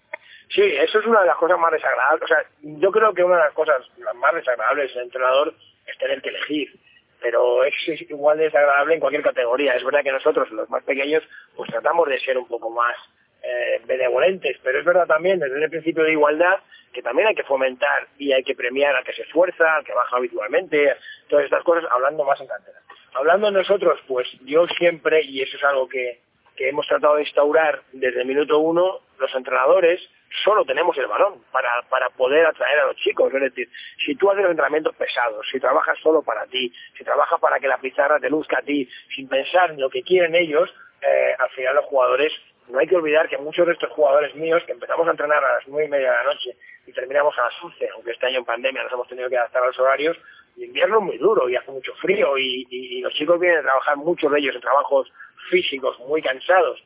D: Sí, eso es una de las cosas más desagradables. O sea, yo creo que una de las cosas las más desagradables del entrenador es tener que elegir. Pero es igual de desagradable en cualquier categoría. Es verdad que nosotros, los más pequeños, pues tratamos de ser un poco más eh, benevolentes. Pero es verdad también, desde el principio de igualdad, que también hay que fomentar y hay que premiar al que se esfuerza, al que baja habitualmente, todas estas cosas, hablando más en cantera. Hablando de nosotros, pues yo siempre, y eso es algo que, que hemos tratado de instaurar desde el minuto uno, los entrenadores solo tenemos el balón para, para poder atraer a los chicos. Es decir, si tú haces entrenamientos pesados, si trabajas solo para ti, si trabajas para que la pizarra te luzca a ti, sin pensar en lo que quieren ellos, eh, al final los jugadores, no hay que olvidar que muchos de estos jugadores míos, que empezamos a entrenar a las nueve y media de la noche y terminamos a las once, aunque este año en pandemia nos hemos tenido que adaptar a los horarios, el invierno es muy duro y hace mucho frío y, y, y los chicos vienen a trabajar, muchos de ellos en trabajos físicos muy cansados.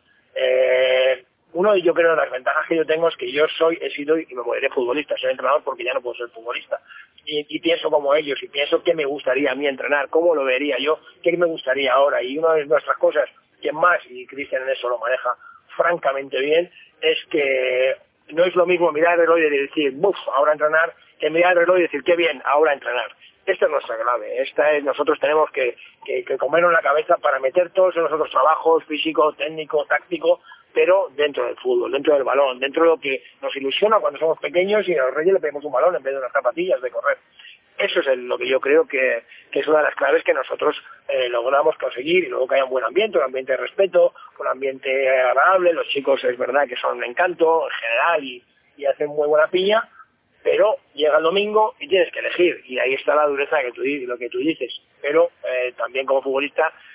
D: Eh, Uno, yo creo, de las ventajas que yo tengo es que yo soy, he sido y me moriré futbolista, soy entrenador porque ya no puedo ser futbolista. Y, y pienso como ellos, y pienso qué me gustaría a mí entrenar, cómo lo vería yo, qué me gustaría ahora. Y una de nuestras cosas, que más, y Cristian en eso lo maneja francamente bien, es que no es lo mismo mirar el reloj y decir, buf, ahora entrenar, que mirar el reloj y decir, qué bien, ahora entrenar. Esta es nuestra clave, esta es, nosotros tenemos que, que, que comernos la cabeza para meter todos esos otros trabajos, físico, técnico, táctico, pero dentro del fútbol, dentro del balón, dentro de lo que nos ilusiona cuando somos pequeños y a los Reyes le pedimos un balón en vez de unas zapatillas de correr. Eso es el, lo que yo creo que, que es una de las claves que nosotros eh, logramos conseguir, y luego que haya un buen ambiente, un ambiente de respeto, un ambiente agradable. Los chicos es verdad que son un encanto en general y, y hacen muy buena piña, pero llega el domingo y tienes que elegir, y ahí está la dureza que tú, lo que tú dices. Pero eh, también como futbolista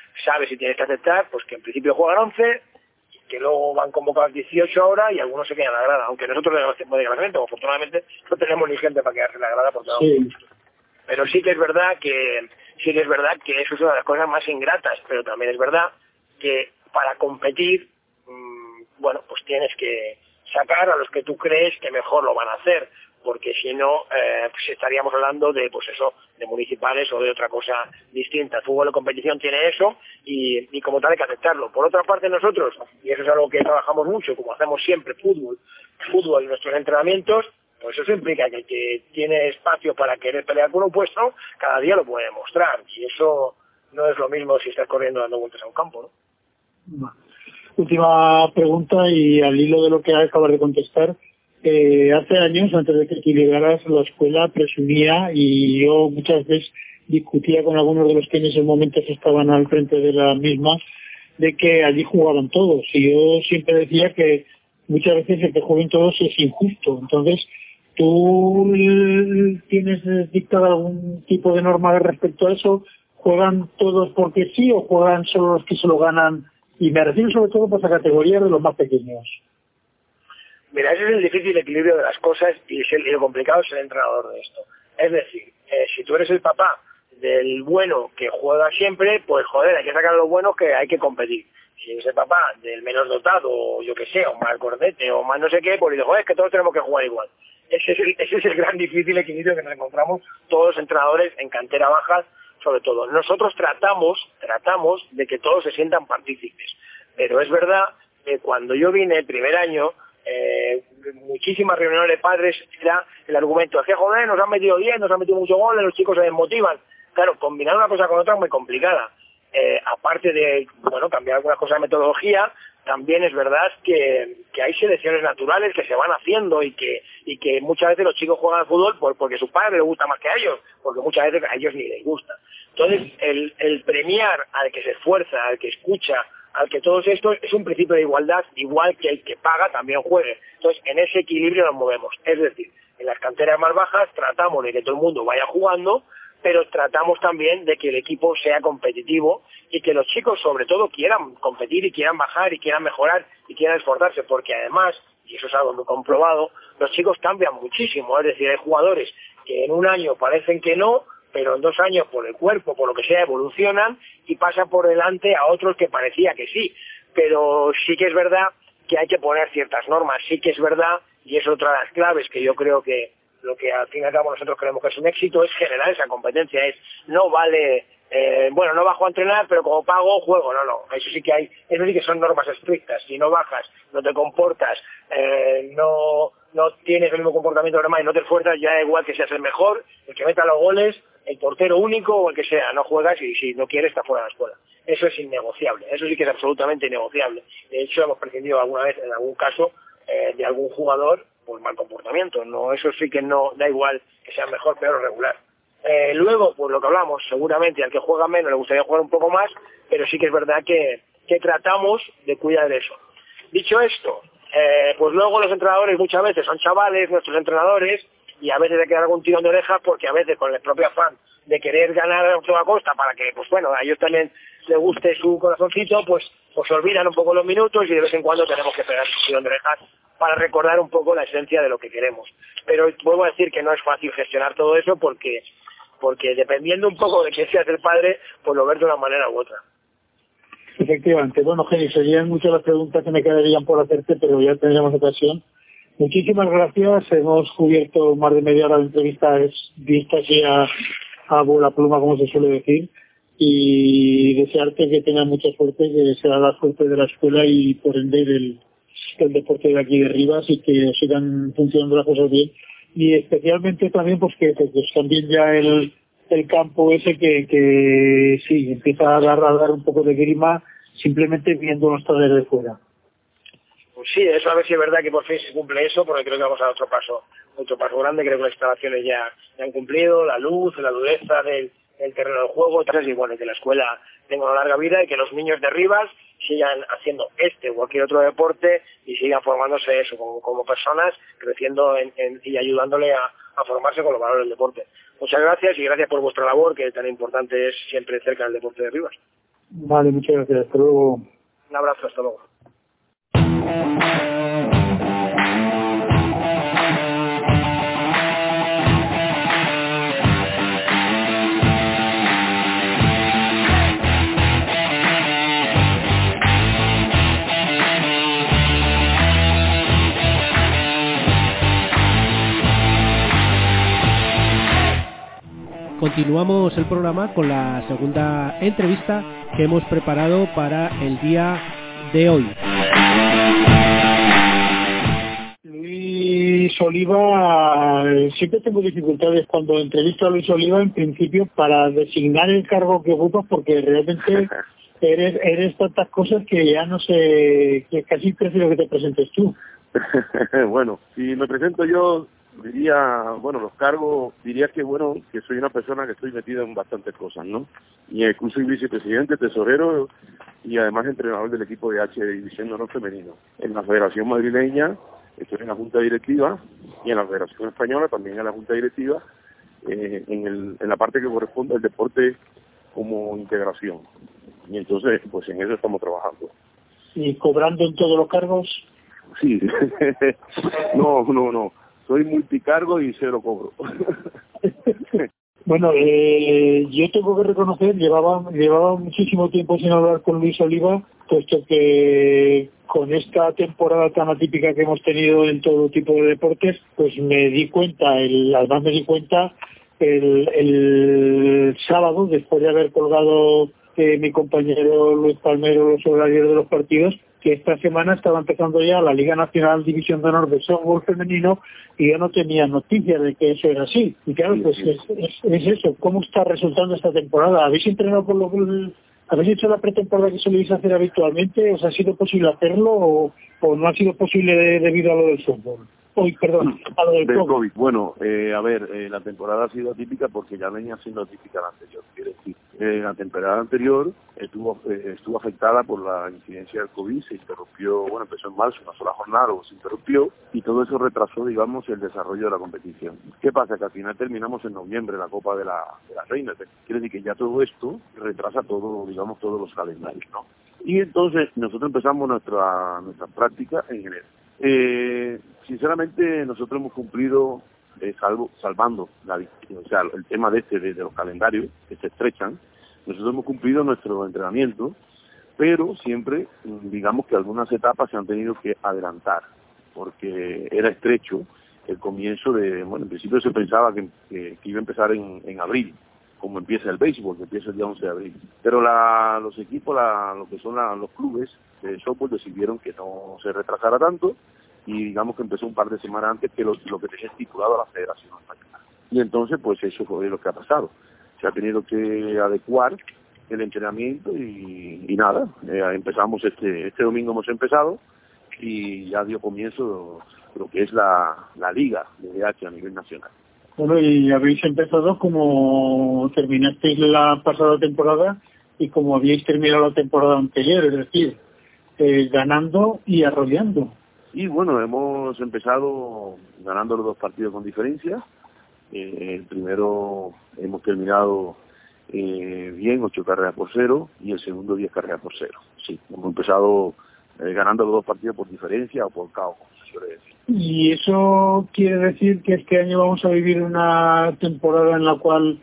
D: sabes si tienes que aceptar, pues que en principio juegan once, que luego van convocados dieciocho ahora y algunos se quedan en la grada, aunque nosotros de desgraciadamente, afortunadamente, no tenemos ni gente para quedarse en la grada porque
C: sí.
D: no. Pero sí que es verdad que sí que es verdad que eso es una de las cosas más ingratas, pero también es verdad que para competir, mmm, bueno, pues tienes que sacar a los que tú crees que mejor lo van a hacer, porque si no, eh, pues estaríamos hablando de, pues eso, de municipales o de otra cosa distinta. El fútbol de competición tiene eso y, y como tal hay que aceptarlo. Por otra parte nosotros, y eso es algo que trabajamos mucho, como hacemos siempre, fútbol, fútbol en nuestros entrenamientos, pues eso implica que el que tiene espacio para querer pelear por un puesto, cada día lo puede demostrar. Y eso no es lo mismo si estás corriendo dando vueltas a un campo, ¿no?
C: Última pregunta y al hilo de lo que acabas de contestar. Eh, hace años, antes de que tú llegaras, la escuela presumía, y yo muchas veces discutía con algunos de los que en esos momentos estaban al frente de la misma, de que allí jugaban todos. Y yo siempre decía que muchas veces el que jueguen todos es injusto. Entonces, ¿tú tienes dictado algún tipo de norma respecto a eso? ¿Juegan todos porque sí o juegan solo los que se lo ganan? Y me refiero sobre todo por la categoría de los más pequeños.
D: Mira, ese es el difícil equilibrio de las cosas y, es el, y lo complicado es el entrenador de esto. Es decir, eh, si tú eres el papá del bueno que juega siempre, pues joder, hay que sacar a los buenos que hay que competir. Si eres el papá del menos dotado, o yo que sé, o más gordete, o más no sé qué, pues dices, joder, es que todos tenemos que jugar igual. Ese es el, ese es el gran difícil equilibrio que nos encontramos todos los entrenadores en cantera baja, sobre todo. Nosotros tratamos, tratamos de que todos se sientan partícipes. Pero es verdad que cuando yo vine el primer año, Eh, muchísimas reuniones de padres era el argumento, es que joder, nos han metido diez, nos han metido muchos goles, los chicos se desmotivan. Claro, combinar una cosa con otra es muy complicada. Eh, aparte de, bueno, cambiar algunas cosas de metodología, también es verdad que, que hay selecciones naturales que se van haciendo y que y que muchas veces los chicos juegan al fútbol por, porque a sus padres les gusta más que a ellos, porque muchas veces a ellos ni les gusta. Entonces, el, el premiar al que se esfuerza, al que escucha, al que todos estos es un principio de igualdad, igual que el que paga también juegue. Entonces, en ese equilibrio nos movemos. Es decir, en las canteras más bajas tratamos de que todo el mundo vaya jugando, pero tratamos también de que el equipo sea competitivo y que los chicos, sobre todo, quieran competir y quieran bajar y quieran mejorar y quieran esforzarse, porque además, y eso es algo muy comprobado, los chicos cambian muchísimo. Es decir, hay jugadores que en un año parecen que no, pero en dos años por el cuerpo, por lo que sea, evolucionan y pasan por delante a otros que parecía que sí. Pero sí que es verdad que hay que poner ciertas normas, sí que es verdad, y es otra de las claves que yo creo que lo que al fin y al cabo nosotros creemos que es un éxito, es generar esa competencia, es no vale, eh, bueno, no bajo a entrenar, pero como pago, juego, no, no, eso sí que hay, eso sí que son normas estrictas, si no bajas, no te comportas, eh, no, no tienes el mismo comportamiento normal y no te esfuerzas, ya da igual que seas el mejor, el que meta los goles, el portero único o el que sea, no juegas y si no quieres está fuera de la escuela. Eso es innegociable, eso sí que es absolutamente innegociable. De hecho, hemos prescindido alguna vez, en algún caso, eh, de algún jugador por mal comportamiento. No, eso sí que no da igual que sea mejor, peor o regular. Eh, luego, pues lo que hablamos, seguramente al que juega menos le gustaría jugar un poco más, pero sí que es verdad que, que tratamos de cuidar de eso. Dicho esto, eh, pues luego los entrenadores muchas veces son chavales, nuestros entrenadores, y a veces hay que dar algún tirón de orejas porque a veces con el propio afán de querer ganar a toda costa para que, pues bueno, a ellos también les guste su corazoncito, pues pues olvidan un poco los minutos y de vez en cuando tenemos que pegar un tirón de orejas para recordar un poco la esencia de lo que queremos. Pero vuelvo a decir que no es fácil gestionar todo eso porque porque dependiendo un poco de quién seas el padre, pues lo ves de una manera u otra.
C: Efectivamente. Bueno, Geni, serían muchas las preguntas que me quedarían por hacerte, pero ya tendremos ocasión. Muchísimas gracias. Hemos cubierto más de media hora de entrevistas vistas y a, a bola pluma, como se suele decir. Y desearte que tengas mucha suerte, que sea la suerte de la escuela y por ende del, del deporte de aquí de Rivas y que sigan funcionando las cosas bien. Y especialmente también pues que pues, también ya el, el campo ese que, que sí, empieza a dar, a dar un poco de grima simplemente viéndonos todo desde fuera.
D: Pues sí, eso a ver si es verdad que por fin se cumple eso, porque creo que vamos a dar otro paso, otro paso grande. Creo que las instalaciones ya, ya han cumplido, la luz, la dureza del, del terreno de juego, y bueno, que la escuela tenga una larga vida y que los niños de Rivas sigan haciendo este o cualquier otro deporte y sigan formándose eso como, como personas, creciendo en, en, y ayudándole a, a formarse con los valores del deporte. Muchas gracias y gracias por vuestra labor, que tan importante es siempre cerca del deporte de Rivas.
C: Vale, muchas gracias. Hasta luego.
D: Un abrazo, hasta luego.
E: Continuamos el programa con la segunda entrevista que hemos preparado para el día de hoy.
C: Luis Oliva, siempre tengo dificultades cuando entrevisto a Luis Oliva, en principio, para designar el cargo que ocupas, porque realmente eres, eres tantas cosas que ya no sé, que casi prefiero que te presentes tú.
F: Bueno, si me presento yo, diría, bueno, los cargos, diría que, bueno, que soy una persona que estoy metida en bastantes cosas, ¿no? Y incluso soy vicepresidente, tesorero y además entrenador del equipo de H de División de Honor Femenino. En la Federación Madrileña estoy en la Junta Directiva y en la Federación Española también en la Junta Directiva, eh, en, el, en la parte que corresponde al deporte como integración. Y entonces, pues en eso estamos trabajando.
C: ¿Y cobrando en todos los cargos?
F: Sí, no, no, no. Soy multicargo y cero cobro.
C: Bueno, eh, yo tengo que reconocer, llevaba, llevaba muchísimo tiempo sin hablar con Luis Oliva, puesto que con esta temporada tan atípica que hemos tenido en todo tipo de deportes, pues me di cuenta, el, además me di cuenta el, el sábado, después de haber colgado eh, mi compañero Luis Palmero los horarios de los partidos, que esta semana estaba empezando ya la Liga Nacional División de Honor de Softball Femenino y yo no tenía noticias de que eso era así. Y claro, pues es, es, es eso. ¿Cómo está resultando esta temporada? ¿Habéis entrenado por lo que... ¿Habéis hecho la pretemporada que soléis hacer habitualmente? ¿Os ha sido posible hacerlo o, o no ha sido posible de, debido a lo del softball? Hoy, perdón, a lo del,
F: del
C: COVID.
F: COVID. Bueno, eh, a ver, eh, la temporada ha sido atípica porque ya venía siendo atípica la anterior. Quiere decir, eh, la temporada anterior estuvo eh, estuvo afectada por la incidencia del COVID, se interrumpió, bueno, empezó en marzo, una sola jornada, luego se interrumpió y todo eso retrasó, digamos, el desarrollo de la competición. ¿Qué pasa? Que al final terminamos en noviembre la Copa de la, de la Reina. Quiere decir que ya todo esto retrasa todo, digamos, todos los calendarios, ¿no? Y entonces nosotros empezamos nuestra nuestra práctica en enero. Eh, sinceramente nosotros hemos cumplido eh, salvo, salvando la, o sea, el tema de este de, de los calendarios que se estrechan, nosotros hemos cumplido nuestro entrenamiento, pero siempre digamos que algunas etapas se han tenido que adelantar porque era estrecho el comienzo de, bueno, en principio se pensaba que, que, que iba a empezar en, en abril, como empieza el béisbol, que empieza el día once de abril. Pero la, los equipos, la, lo que son la, los clubes de softball decidieron que no se retrasara tanto y digamos que empezó un par de semanas antes que lo, lo que tenía estipulado la Federación Española. Y entonces pues eso fue lo que ha pasado. Se ha tenido que adecuar el entrenamiento y, y nada, eh, empezamos este, este domingo hemos empezado y ya dio comienzo lo que es la, la Liga de D H a nivel nacional.
C: Bueno, y habéis empezado como terminasteis la pasada temporada y como habíais terminado la temporada anterior, es decir, eh, ganando y arrollando.
F: Y bueno, hemos empezado ganando los dos partidos con diferencia. Eh, el primero hemos terminado eh, bien, ocho carreras por cero, y el segundo diez carreras por cero. Sí, hemos empezado eh, ganando los dos partidos por diferencia o por caos, como se suele decir.
C: Y eso quiere decir que este año vamos a vivir una temporada en la cual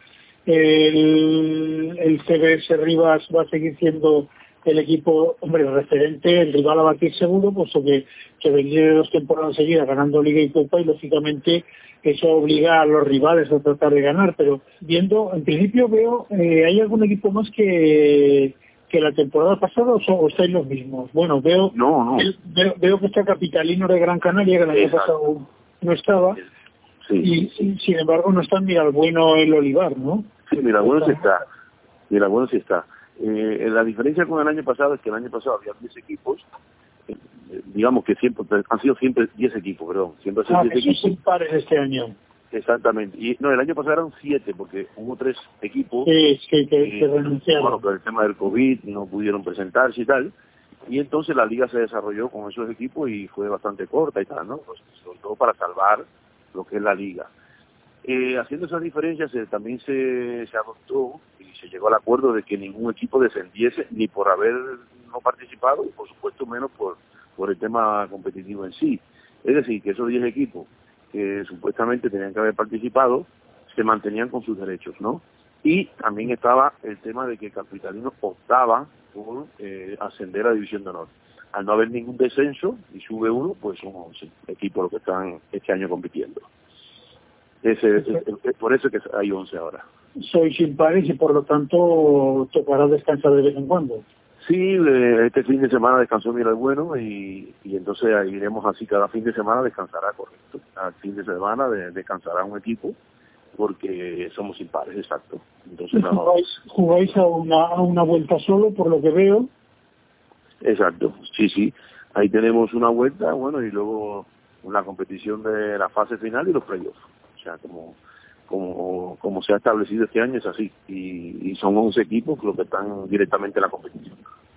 C: el, el C B S Rivas va a seguir siendo el equipo, hombre, referente, el rival a batir seguro, puesto que, que venir dos temporadas seguidas ganando Liga y Copa, y lógicamente eso obliga a los rivales a tratar de ganar. Pero viendo, en principio veo, eh, ¿hay algún equipo más que que la temporada pasada o, o estáis los mismos? Bueno, veo,
F: no, no.
C: veo veo que está Capitalino de Gran Canaria, que el año pasado no estaba,
F: sí,
C: y,
F: sí.
C: y sin embargo no está Miralbueno el Olivar, ¿no?
F: Sí, Miralbueno sí está, Miralbueno sí está. Eh, la diferencia con el año pasado es que el año pasado había diez equipos, eh, digamos que siempre han sido siempre diez equipos, perdón, siempre han sido
C: ah,
F: diez equipos.
C: Son pares este año.
F: Exactamente. Y no, el año pasado eran siete, porque hubo tres equipos
C: sí, sí, que,
F: eh,
C: que renunciaron.
F: Bueno, por el tema del COVID no pudieron presentarse y tal. Y entonces la liga se desarrolló con esos equipos y fue bastante corta y tal, ¿no? Pues, sobre todo para salvar lo que es la liga. Eh, haciendo esas diferencias eh, también se, se adoptó y se llegó al acuerdo de que ningún equipo descendiese ni por haber no participado y por supuesto menos por, por el tema competitivo en sí. Es decir, que esos diez equipos que supuestamente tenían que haber participado se mantenían con sus derechos, ¿no? Y también estaba el tema de que Capitalino optaba por eh, ascender a División de Honor. Al no haber ningún descenso y sube uno, pues son once equipos los que están este año compitiendo. Ese, es, es, es por eso que hay once ahora.
C: Sois impares y por lo tanto tocará descansar de vez en cuando.
F: Sí, este fin de semana descansó Mira el Bueno y, y entonces iremos así cada fin de semana descansará, correcto. Al fin de semana de, descansará un equipo porque somos impares, exacto. Entonces no,
C: jugáis, jugáis a una, a una vuelta solo, por lo que veo.
F: Exacto, sí, sí. Ahí tenemos una vuelta, bueno, y luego una competición de la fase final y los playoffs. O sea, como como como se ha establecido este año es así. Y, y son once equipos los que están directamente en la competición.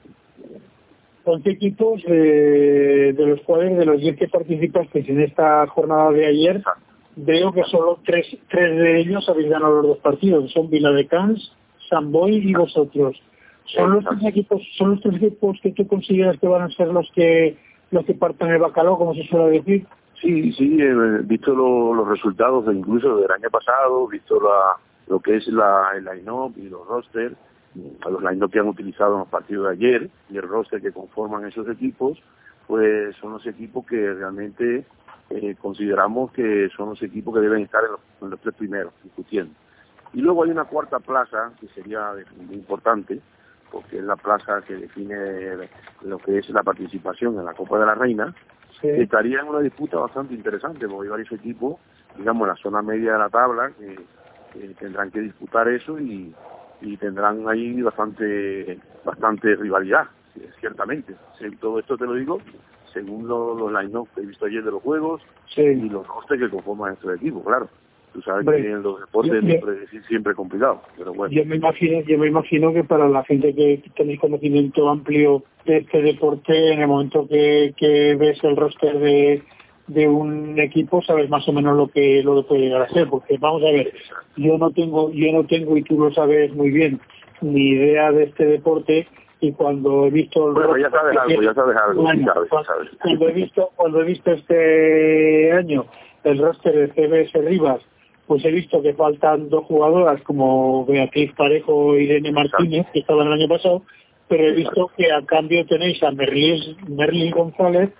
C: once equipos eh, de los cuales, de los diez que participasteis en esta jornada de ayer, exacto, veo que solo tres, tres de ellos habéis ganado los dos partidos. Son Viladecans, Sant Boi y vosotros. ¿Son los tres equipos, son los tres equipos que tú consideras que van a ser los que los que parten el bacalao, como se suele decir?
F: Sí, sí, he visto lo, los resultados de, incluso del año pasado, visto la, lo que es la, el line-up y los roster, los line-up que han utilizado en los partidos de ayer y el roster que conforman esos equipos, pues son los equipos que realmente eh, consideramos que son los equipos que deben estar en los, en los tres primeros, discutiendo. Y luego hay una cuarta plaza que sería muy importante, porque es la plaza que define lo que es la participación en la Copa de la Reina, sí, que estaría en una disputa bastante interesante, porque hay varios equipos, digamos, en la zona media de la tabla, que, que tendrán que disputar eso y, y tendrán ahí bastante bastante rivalidad, ciertamente. Todo esto te lo digo según los, los line-up que he visto ayer de los juegos, sí, y los rosters que conforman estos equipos, claro. Tú sabes Hombre, que en los deportes yo, siempre, siempre es complicado, pero bueno.
C: Yo me imagino, yo me imagino que para la gente que tenéis conocimiento amplio de este deporte, en el momento que, que ves el roster de, de un equipo, sabes más o menos lo que lo que puede llegar a ser, porque vamos a ver, yo no tengo, yo no tengo y tú lo sabes muy bien, ni idea de este deporte. Y cuando he visto el
F: bueno, ya sabes algo, ya sabes algo,
C: bueno,
F: sabes,
C: cuando,
F: sabes.
C: cuando he visto, cuando he visto este año el roster de C B S Rivas, pues he visto que faltan dos jugadoras como Beatriz Parejo y Irene Martínez, que estaban el año pasado, pero he visto que a cambio tenéis a Merlín, Merlín González,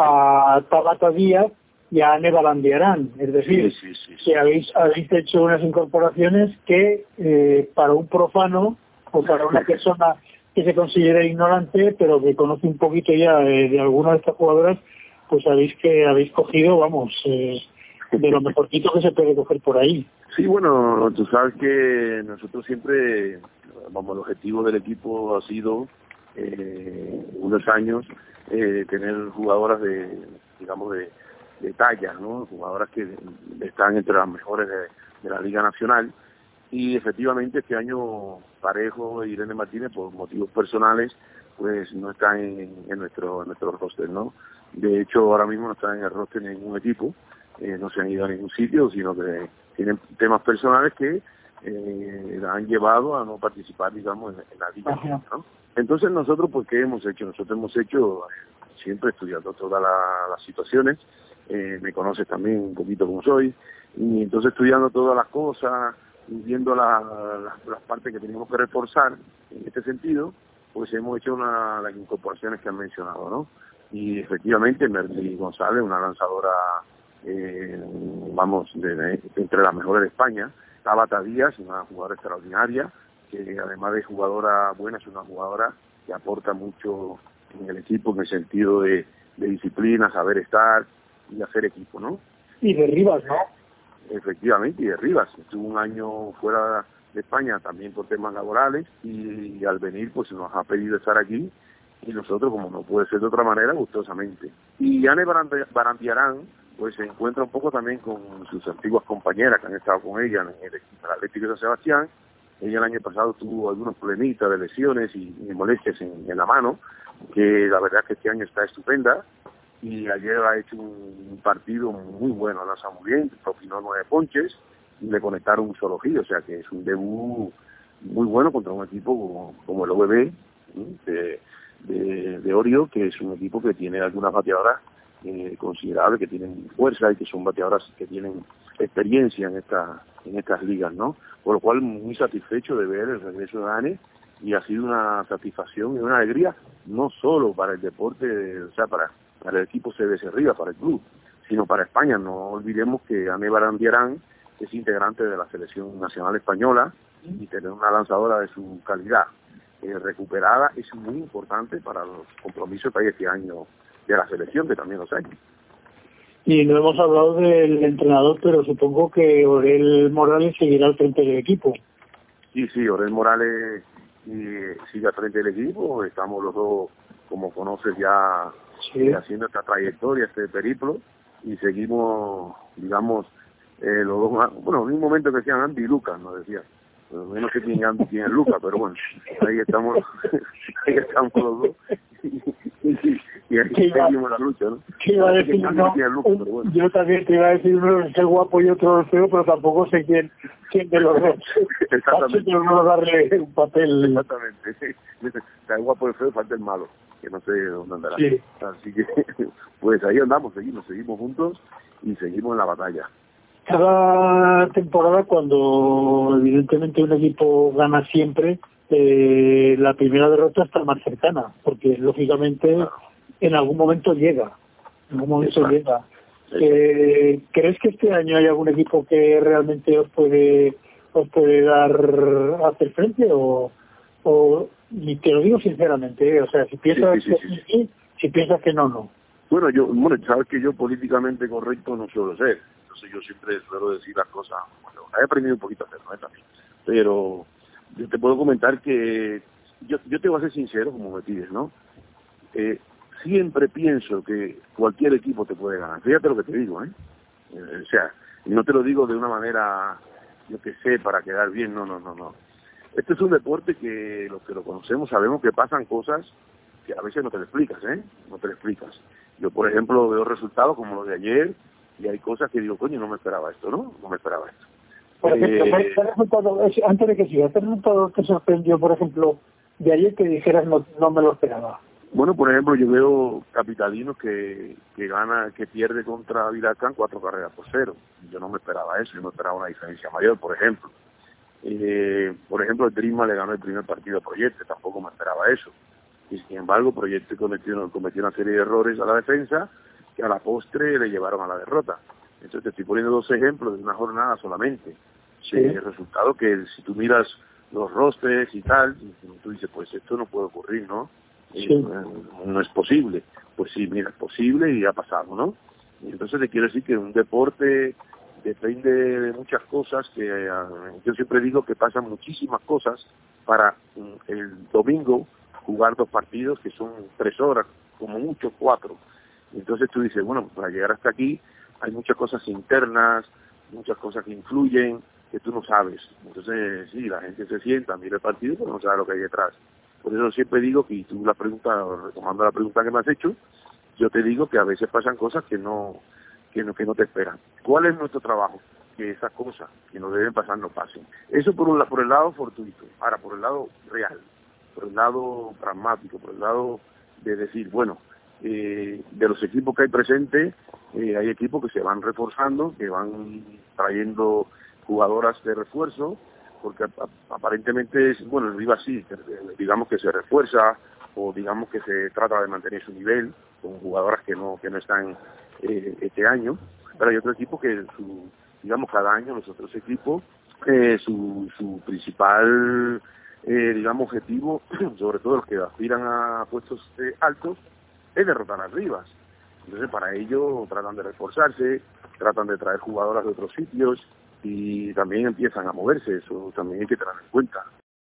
C: a Tabata Díaz y a Ane Balandiarán. Es decir,
F: sí, sí, sí, sí.
C: que habéis, habéis hecho unas incorporaciones que eh, para un profano o para una persona que se considera ignorante, pero que conoce un poquito ya de, de alguna de estas jugadoras, pues sabéis que habéis cogido, vamos, eh, de lo mejorcito que se puede coger por ahí.
F: Sí, bueno, tú sabes que nosotros siempre, vamos, el objetivo del equipo ha sido, eh, unos años, eh, tener jugadoras de, digamos, de, de talla, ¿no? Jugadoras que están entre las mejores de, de la Liga Nacional. Y efectivamente este año Parejo e Irene Martínez, por motivos personales, pues no están en, en nuestro en nuestro roster, ¿no? De hecho, ahora mismo no están en el roster en ningún equipo, eh, no se han ido a ningún sitio, sino que tienen temas personales que eh, la han llevado a no participar, digamos, en, en la liga, ¿no? Entonces nosotros, pues, ¿qué hemos hecho? Nosotros hemos hecho, eh, siempre estudiando todas la, las situaciones, eh, me conoces también un poquito como soy, y entonces estudiando todas las cosas, viendo la, la, las partes que teníamos que reforzar en este sentido, pues hemos hecho una, las incorporaciones que han mencionado, ¿no? Y efectivamente Merly González, una lanzadora, eh, vamos, de, de, entre las mejores de España. Tabata Díaz, una jugadora extraordinaria, que además de jugadora buena, es una jugadora que aporta mucho en el equipo en el sentido de, de disciplina, saber estar y hacer equipo, ¿no?
C: Y de Rivas, ¿no?
F: Efectivamente, y de Rivas. Estuvo un año fuera de España también por temas laborales y, y al venir pues nos ha pedido estar aquí y nosotros, como no puede ser de otra manera, gustosamente. Y Ane Barandiarán pues se encuentra un poco también con sus antiguas compañeras que han estado con ella en el equipo Atlético de San Sebastián. Ella el año pasado tuvo algunos problemitas de lesiones y, y molestias en, en la mano, que la verdad es que este año está estupenda. Y ayer ha hecho un partido muy bueno, lanza muy bien, propinó nueve ponches le conectaron un solo giro, o sea que es un debut muy bueno contra un equipo como, como el O B B de, de, de Orio, que es un equipo que tiene algunas bateadoras eh, considerables, que tienen fuerza y que son bateadoras que tienen experiencia en esta, en estas ligas, ¿no? Por lo cual muy satisfecho de ver el regreso de Ane, y ha sido una satisfacción y una alegría no solo para el deporte, o sea, para, para el equipo C B S Rivas, para el club, sino para España. No olvidemos que Ane Barandiarán es integrante de la selección nacional española, y tener una lanzadora de su calidad eh, recuperada es muy importante para los compromisos que hay este año de la selección, que también los hay.
C: Y no hemos hablado del entrenador, pero supongo que Orel Morales seguirá al frente del equipo.
F: Sí, sí, Orel Morales eh, sigue al frente del equipo. Estamos los dos, como conoces ya, sí. eh, haciendo esta trayectoria, este periplo, y seguimos, digamos, eh, los dos, bueno, en un momento que decían Andy y Lucas, nos decían. No sé quién es Andy, quién es Lucas, pero bueno, ahí estamos, ahí estamos los dos. Y ahí seguimos la lucha, ¿no?
C: ¿Qué iba a decir? No, Lucas, pero bueno. Yo también te iba a decir uno es el guapo y otro el feo, pero tampoco sé quién, quién de los dos.
F: Exactamente.
C: No darle un papel.
F: Exactamente. Está el guapo y el feo, falta el malo, que no sé dónde andará.
C: Sí.
F: Así que, pues ahí andamos, seguimos, seguimos juntos y seguimos en la batalla.
C: Cada temporada, cuando evidentemente un equipo gana siempre, eh, la primera derrota está más cercana, porque lógicamente claro. en algún momento llega, en algún momento Exacto. llega. Eh, ¿Crees que este año hay algún equipo que realmente os puede os puede dar hacer frente o, o y te lo digo sinceramente, ¿eh? O sea, si piensas sí, sí, sí, que sí, sí, si piensas que no, no.
F: Bueno, yo, bueno, sabes que yo políticamente correcto no suelo ser. Entonces yo siempre suelo decir las cosas, bueno, he aprendido un poquito a hacerlo, ¿eh? También. Pero yo te puedo comentar que, yo, yo te voy a ser sincero, como me pides, ¿no? Eh, siempre pienso que cualquier equipo te puede ganar. Fíjate lo que te digo, ¿eh? eh o sea, y no te lo digo de una manera, yo que sé, para quedar bien, no, no, no, no. Este es un deporte que los que lo conocemos sabemos que pasan cosas que a veces no te lo explicas, ¿eh? No te lo explicas. Yo, por ejemplo, veo resultados como los de ayer, y hay cosas que digo, coño, no me esperaba esto, ¿no? No me esperaba esto.
C: Por ejemplo, eh, ¿te resultado, antes de que siga, ¿te resultado te sorprendió, por ejemplo, de ayer que dijeras no, no me lo esperaba?
F: Bueno, por ejemplo, yo veo capitalinos que, que gana, que pierde contra Vilacán cuatro carreras por cero. Yo no me esperaba eso, yo no esperaba una diferencia mayor, por ejemplo. Eh, por ejemplo, el Trisma le ganó el primer partido a Proyecto, tampoco me esperaba eso. Y sin embargo, Proyecto cometió, cometió una serie de errores a la defensa, que a la postre le llevaron a la derrota. Entonces te estoy poniendo dos ejemplos de una jornada solamente. Sí. El resultado que si tú miras los rosters y tal, tú dices, pues esto no puede ocurrir, ¿no? Sí. Eh, no, no es posible. Pues sí, mira, es posible y ha pasado, ¿no? Y entonces te quiero decir que un deporte depende de muchas cosas, que eh, yo siempre digo que pasan muchísimas cosas para el domingo jugar dos partidos que son tres horas, como mucho cuatro. Entonces tú dices, bueno, para llegar hasta aquí hay muchas cosas internas, muchas cosas que influyen, que tú no sabes. Entonces, sí, la gente se sienta, mira el partido, pero no sabe lo que hay detrás. Por eso siempre digo que, y tú la pregunta, retomando la pregunta que me has hecho, yo te digo que a veces pasan cosas que no, que no, que no te esperan. ¿Cuál es nuestro trabajo? Que esas cosas que no deben pasar no pasen. Eso por, un, por el lado fortuito. Ahora, por el lado real, por el lado pragmático, por el lado de decir, bueno, Eh, de los equipos que hay presentes, eh, hay equipos que se van reforzando, que van trayendo jugadoras de refuerzo, porque ap aparentemente, es, bueno, el Rivas sí, digamos que se refuerza, o digamos que se trata de mantener su nivel, con jugadoras que no que no están eh, este año, pero hay otro equipo que, su, digamos, cada año los otros equipos, eh, su, su principal, eh, digamos, objetivo, sobre todo los que aspiran a puestos eh, altos, es derrotar a Rivas. Entonces para ello tratan de reforzarse, tratan de traer jugadoras de otros sitios y también empiezan a moverse, eso también hay que tener en cuenta.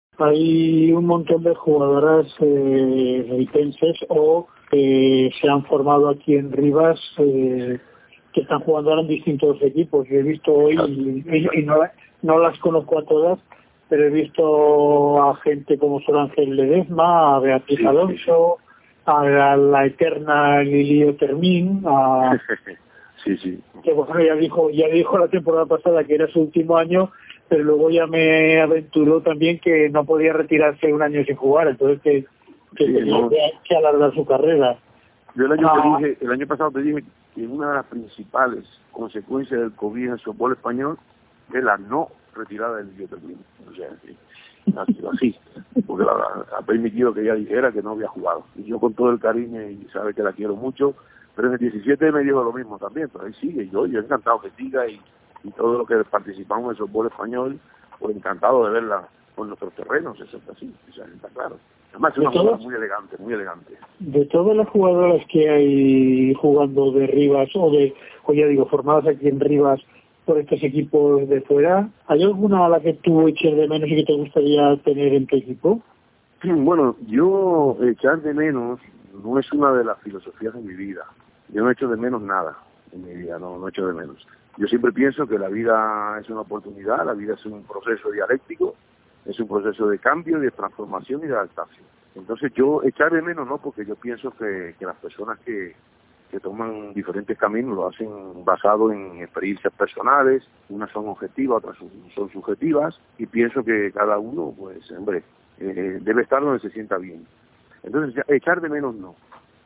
C: Hay un montón de jugadoras eh, ripenses o que se han formado aquí en Rivas eh, que están jugando ahora en distintos equipos. Yo he visto hoy, y, y no, no las conozco a todas, pero he visto a gente como Sor Ángel Ledesma, a Beatriz sí, Alonso, sí, sí. a la, la eterna Lili Otermin, a,
F: Sí, sí.
C: Que bueno, ya dijo, ya dijo la temporada pasada que era su último año, pero luego ya me aventuró también que no podía retirarse un año sin jugar, entonces que, que
F: Sí,
C: tenía
F: no.
C: que, que alargar su carrera.
F: Yo el año
C: Ah.
F: te dije, el año pasado te dije que una de las principales consecuencias del COVID en el fútbol español es la no retirada del Guillotelín. O sea, que ha sido así, porque la, ha permitido que ella dijera que no había jugado. Y yo con todo el cariño, y sabe que la quiero mucho, pero en el diecisiete me dijo lo mismo también, pero ahí sigue. Yo, yo encantado que siga y, y todo lo que participamos en el fútbol español, pues encantado de verla con nuestros terrenos, eso es así, o sea, está claro. Además es una jugadora muy elegante, muy elegante.
C: De todas las jugadoras que hay jugando de Rivas, o de, o ya digo, formadas aquí en Rivas por estos equipos de fuera, ¿hay alguna a la que tú eches de menos y que te gustaría tener en tu equipo?
F: Bueno, yo echar de menos no es una de las filosofías de mi vida. Yo no echo de menos nada en mi vida, no, no echo de menos. Yo siempre pienso que la vida es una oportunidad, la vida es un proceso dialéctico, es un proceso de cambio, de transformación y de adaptación. Entonces yo echar de menos no, porque yo pienso que, que las personas que, que toman diferentes caminos lo hacen basado en experiencias personales, unas son objetivas, otras son, son subjetivas, y pienso que cada uno, pues, hombre, eh, debe estar donde se sienta bien. Entonces, ya, echar de menos no.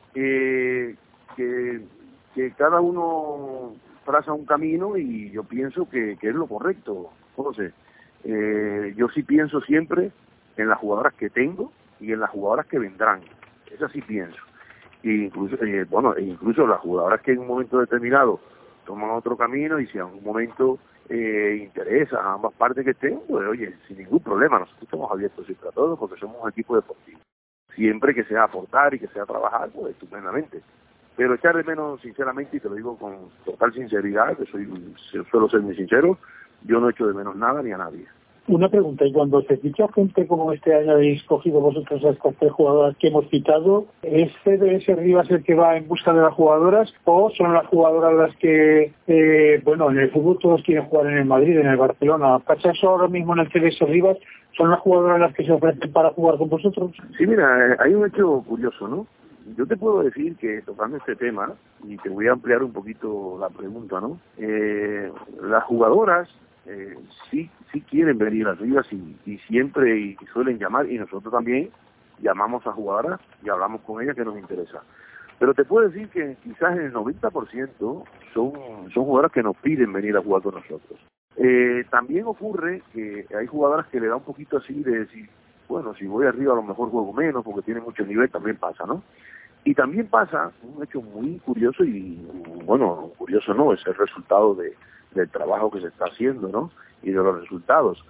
F: Eh, que, que cada uno traza un camino y yo pienso que, que es lo correcto. Entonces, eh, yo sí pienso siempre en las jugadoras que tengo y en las jugadoras que vendrán. Eso sí pienso. E incluso, eh, bueno, e incluso las jugadoras que en un momento determinado toman otro camino y si en un momento eh, interesa a ambas partes que estén, pues oye, sin ningún problema, nosotros estamos abiertos siempre a todos porque somos un equipo deportivo. Siempre que sea aportar y que sea trabajar, pues estupendamente. Pero echar de menos, sinceramente, y te lo digo con total sinceridad, que soy suelo ser muy sincero, yo no echo de menos nada ni a nadie.
C: Una pregunta, y cuando se ficha gente como este año habéis cogido vosotros a estas tres jugadoras que hemos citado, ¿es C D S Rivas el que va en busca de las jugadoras o son las jugadoras las que, eh, bueno, en el fútbol todos quieren jugar en el Madrid, en el Barcelona? ¿Pasa eso ahora mismo en el C D S Rivas? ¿Son las jugadoras las que se ofrecen para jugar con vosotros?
F: Sí, mira, hay un hecho curioso, ¿no? Yo te puedo decir que tocando este tema, y te voy a ampliar un poquito la pregunta, ¿no? Eh, las jugadoras eh, sí sí quieren venir a Rivas y, y siempre y, y suelen llamar, y nosotros también llamamos a jugadoras y hablamos con ellas que nos interesa. Pero te puedo decir que quizás el noventa por ciento son, son jugadoras que nos piden venir a jugar con nosotros. Eh, también ocurre que hay jugadoras que le da un poquito así de decir, bueno, si voy arriba a lo mejor juego menos porque tiene mucho nivel, también pasa, ¿no? Y también pasa un hecho muy curioso y, bueno, curioso no, es el resultado de, del trabajo que se está haciendo, ¿no? Y de los resultados.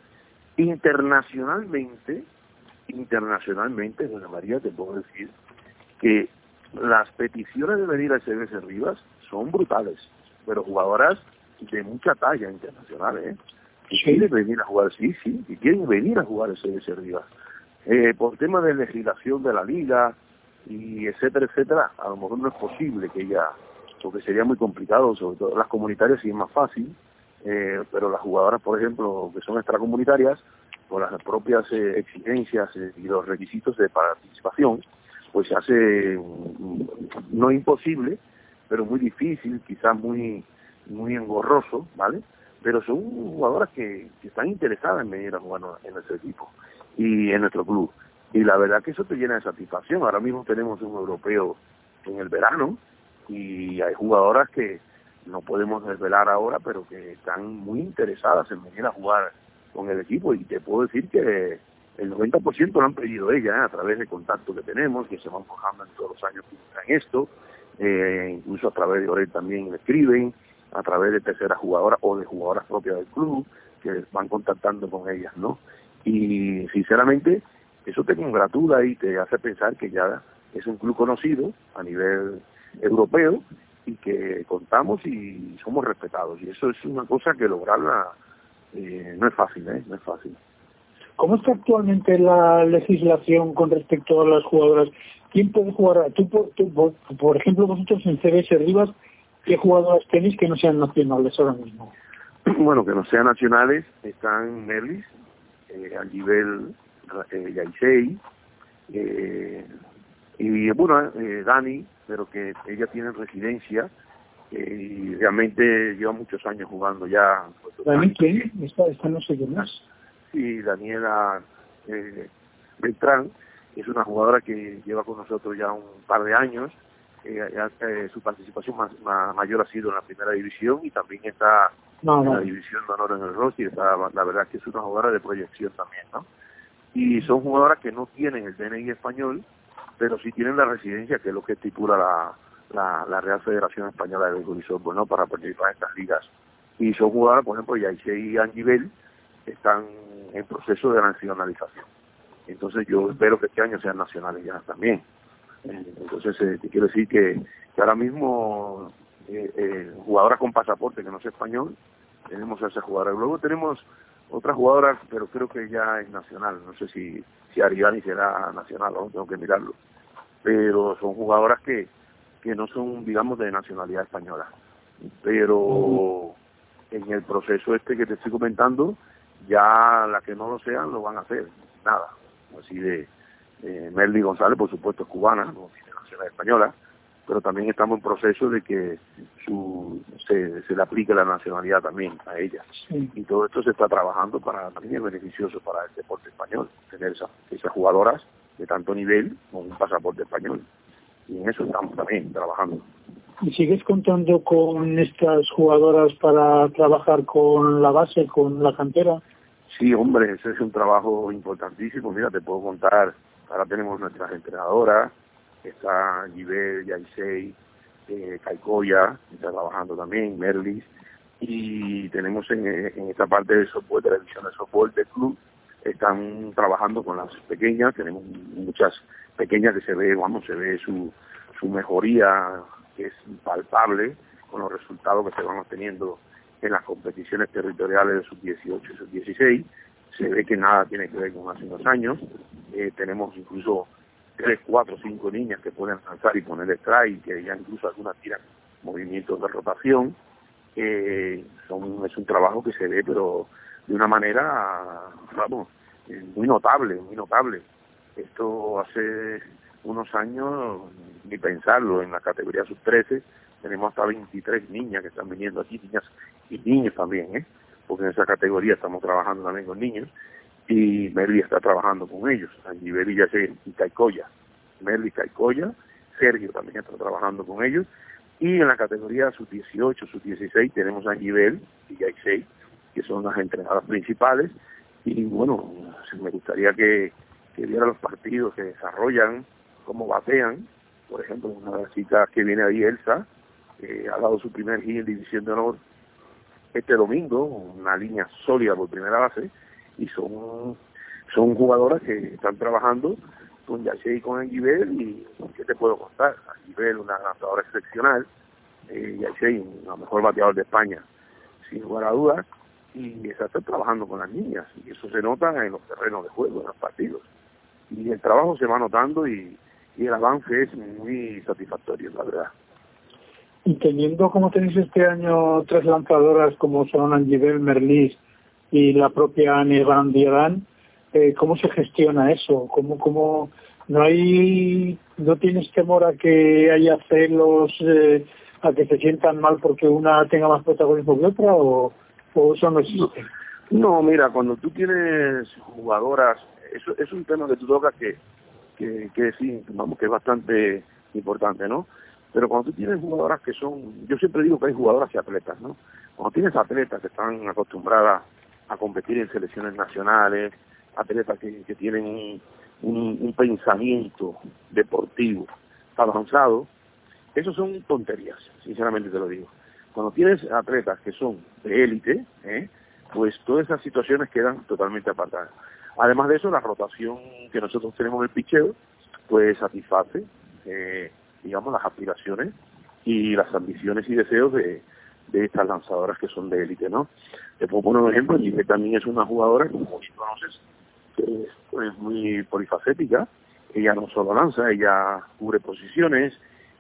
F: Internacionalmente, internacionalmente, José María, te puedo decir que las peticiones de venir a C D S Rivas son brutales, pero jugadoras de mucha talla internacional, ¿eh? Y
C: Sí.
F: quieren venir a jugar, sí, sí, y quieren venir a jugar a C D S Rivas. Eh, por tema de legislación de la liga, y etcétera, etcétera, a lo mejor no es posible que ella, porque sería muy complicado, sobre todo las comunitarias sí es más fácil, eh, pero las jugadoras, por ejemplo, que son extracomunitarias, por las propias eh, exigencias eh, y los requisitos de participación, pues se hace um, no imposible, pero muy difícil, quizás muy muy engorroso, ¿vale? Pero son jugadoras que, que están interesadas en venir a jugar en nuestro equipo y en nuestro club. Y la verdad que eso te llena de satisfacción. Ahora mismo tenemos un europeo en el verano y hay jugadoras que no podemos desvelar ahora, pero que están muy interesadas en venir a jugar con el equipo. Y te puedo decir que el noventa por ciento lo han pedido ellas, ¿eh? A través de contactos que tenemos, que se van forjando en todos los años en esto, eh, incluso a través de Orel también escriben, a través de terceras jugadoras o de jugadoras propias del club, que van contactando con ellas, ¿no? Y sinceramente eso te congratula y te hace pensar que ya es un club conocido a nivel europeo y que contamos y somos respetados. Y eso es una cosa que lograrla eh, no es fácil, ¿eh? No es fácil.
C: ¿Cómo está actualmente la legislación con respecto a las jugadoras? ¿Quién puede jugar? Tú, por, tú, por, por ejemplo, vosotros en C D S Rivas, ¿qué jugadoras tenéis que no sean nacionales ahora mismo?
F: Bueno, que no sean nacionales, están Merlis, eh, al nivel eh, Yaisei, eh, y bueno, eh, Dani, pero que ella tiene residencia eh, y realmente lleva muchos años jugando ya.
C: ¿Daniel quién? Esta, esta no sé quién más.
F: Sí, Daniela eh, Beltrán es una jugadora que lleva con nosotros ya un par de años. Eh, eh, su participación más, más, mayor ha sido en la primera división y también está no, no. en la división de honor en el Rossi. Está, la verdad que es una jugadora de proyección también, ¿no? Y son jugadoras que no tienen el D N I español, pero sí tienen la residencia, que es lo que estipula la, la, la Real Federación Española de Béisbol y Softball, ¿no? Para participar en estas ligas. Y son jugadoras, por ejemplo, Yaisei y Angibel están en proceso de nacionalización. Entonces yo espero que este año sean nacionales ya también. Entonces eh, te quiero decir que, que ahora mismo eh, eh, jugadoras con pasaporte que no sea español, tenemos a esa jugadora. Luego tenemos otra jugadora, pero creo que ya es nacional. No sé si, si Ariani será nacional, ¿no? Tengo que mirarlo. Pero son jugadoras que, que no son, digamos, de nacionalidad española. Pero en el proceso este que te estoy comentando, ya las que no lo sean lo van a hacer. Nada. Así de eh, Merly González, por supuesto, es cubana, no tiene nacionalidad española, pero también estamos en proceso de que su, se, se le aplique la nacionalidad también a ella. Sí. Y todo esto se está trabajando para también es beneficioso para el deporte español, tener esa, esas jugadoras de tanto nivel con un pasaporte español. Y en eso estamos también trabajando.
C: ¿Y sigues contando con estas jugadoras para trabajar con la base, con la cantera?
F: Sí, hombre, ese es un trabajo importantísimo. Mira, te puedo contar, ahora tenemos nuestras entrenadoras, está Gibel, Yaisei, eh, Caicoya, está trabajando también, Merlis, y tenemos en, en esta parte de softball, de la división de softball del club, están trabajando con las pequeñas, tenemos muchas pequeñas que se ve, vamos, se ve su, su mejoría, que es palpable, con los resultados que se van obteniendo en las competiciones territoriales de sub dieciocho y sub dieciséis, se ve que nada tiene que ver con hace unos años. Eh, tenemos incluso tres, cuatro, cinco niñas que pueden lanzar y poner strike, que ya incluso algunas tiran movimientos de rotación. Eh, son, es un trabajo que se ve, pero de una manera, vamos, eh, muy notable, muy notable. Esto hace unos años, ni pensarlo, en la categoría sub trece, tenemos hasta veintitrés niñas que están viniendo aquí, niñas y niños también, ¿eh? Porque en esa categoría estamos trabajando también con niños, y Merly está trabajando con ellos, Angibel y Yaisei y Caicoya. Merly, Caicoya, Sergio también está trabajando con ellos, y en la categoría sub dieciocho, sub dieciséis tenemos a Angibel y Yaisei, que son las entrenadoras principales, y bueno, me gustaría que, que vieran los partidos que desarrollan, cómo batean. Por ejemplo, una de las chicas que viene ahí, Elsa, eh, ha dado su primer hit en División de Honor este domingo, una línea sólida por primera base, y son son jugadoras que están trabajando con Yaisei y con Angibel, y ¿qué te puedo contar? Angibel, una lanzadora excepcional, eh, Yaisei, el mejor bateador de España, sin lugar a dudas, y está trabajando con las niñas, y eso se nota en los terrenos de juego, en los partidos. Y el trabajo se va notando, y, y el avance es muy satisfactorio, la verdad.
C: Y teniendo, como tenéis este año, tres lanzadoras como son Angibel, Merlis y la propia Anne Van Dieran, eh, ¿cómo se gestiona eso? ¿Cómo, cómo no hay, no tienes temor a que haya celos, eh, a que se sientan mal porque una tenga más protagonismo que otra, o, o eso no existe?
F: No, no, mira, cuando tú tienes jugadoras, eso es un tema que tú tocas que, que, que sí, vamos, que es bastante importante, ¿no? Pero cuando tú tienes jugadoras que son, yo siempre digo que hay jugadoras y atletas, ¿no? Cuando tienes atletas que están acostumbradas a competir en selecciones nacionales, atletas que, que tienen un, un, un pensamiento deportivo avanzado, eso son tonterías, sinceramente te lo digo. Cuando tienes atletas que son de élite, ¿eh? pues todas esas situaciones quedan totalmente apartadas. Además de eso, la rotación que nosotros tenemos en el picheo, pues satisface, eh, digamos, las aspiraciones y las ambiciones y deseos de, de estas lanzadoras que son de élite, ¿no? Te puedo poner un ejemplo, Gibel también es una jugadora, como bien conoces, que es pues, muy polifacética. Ella no solo lanza, ella cubre posiciones,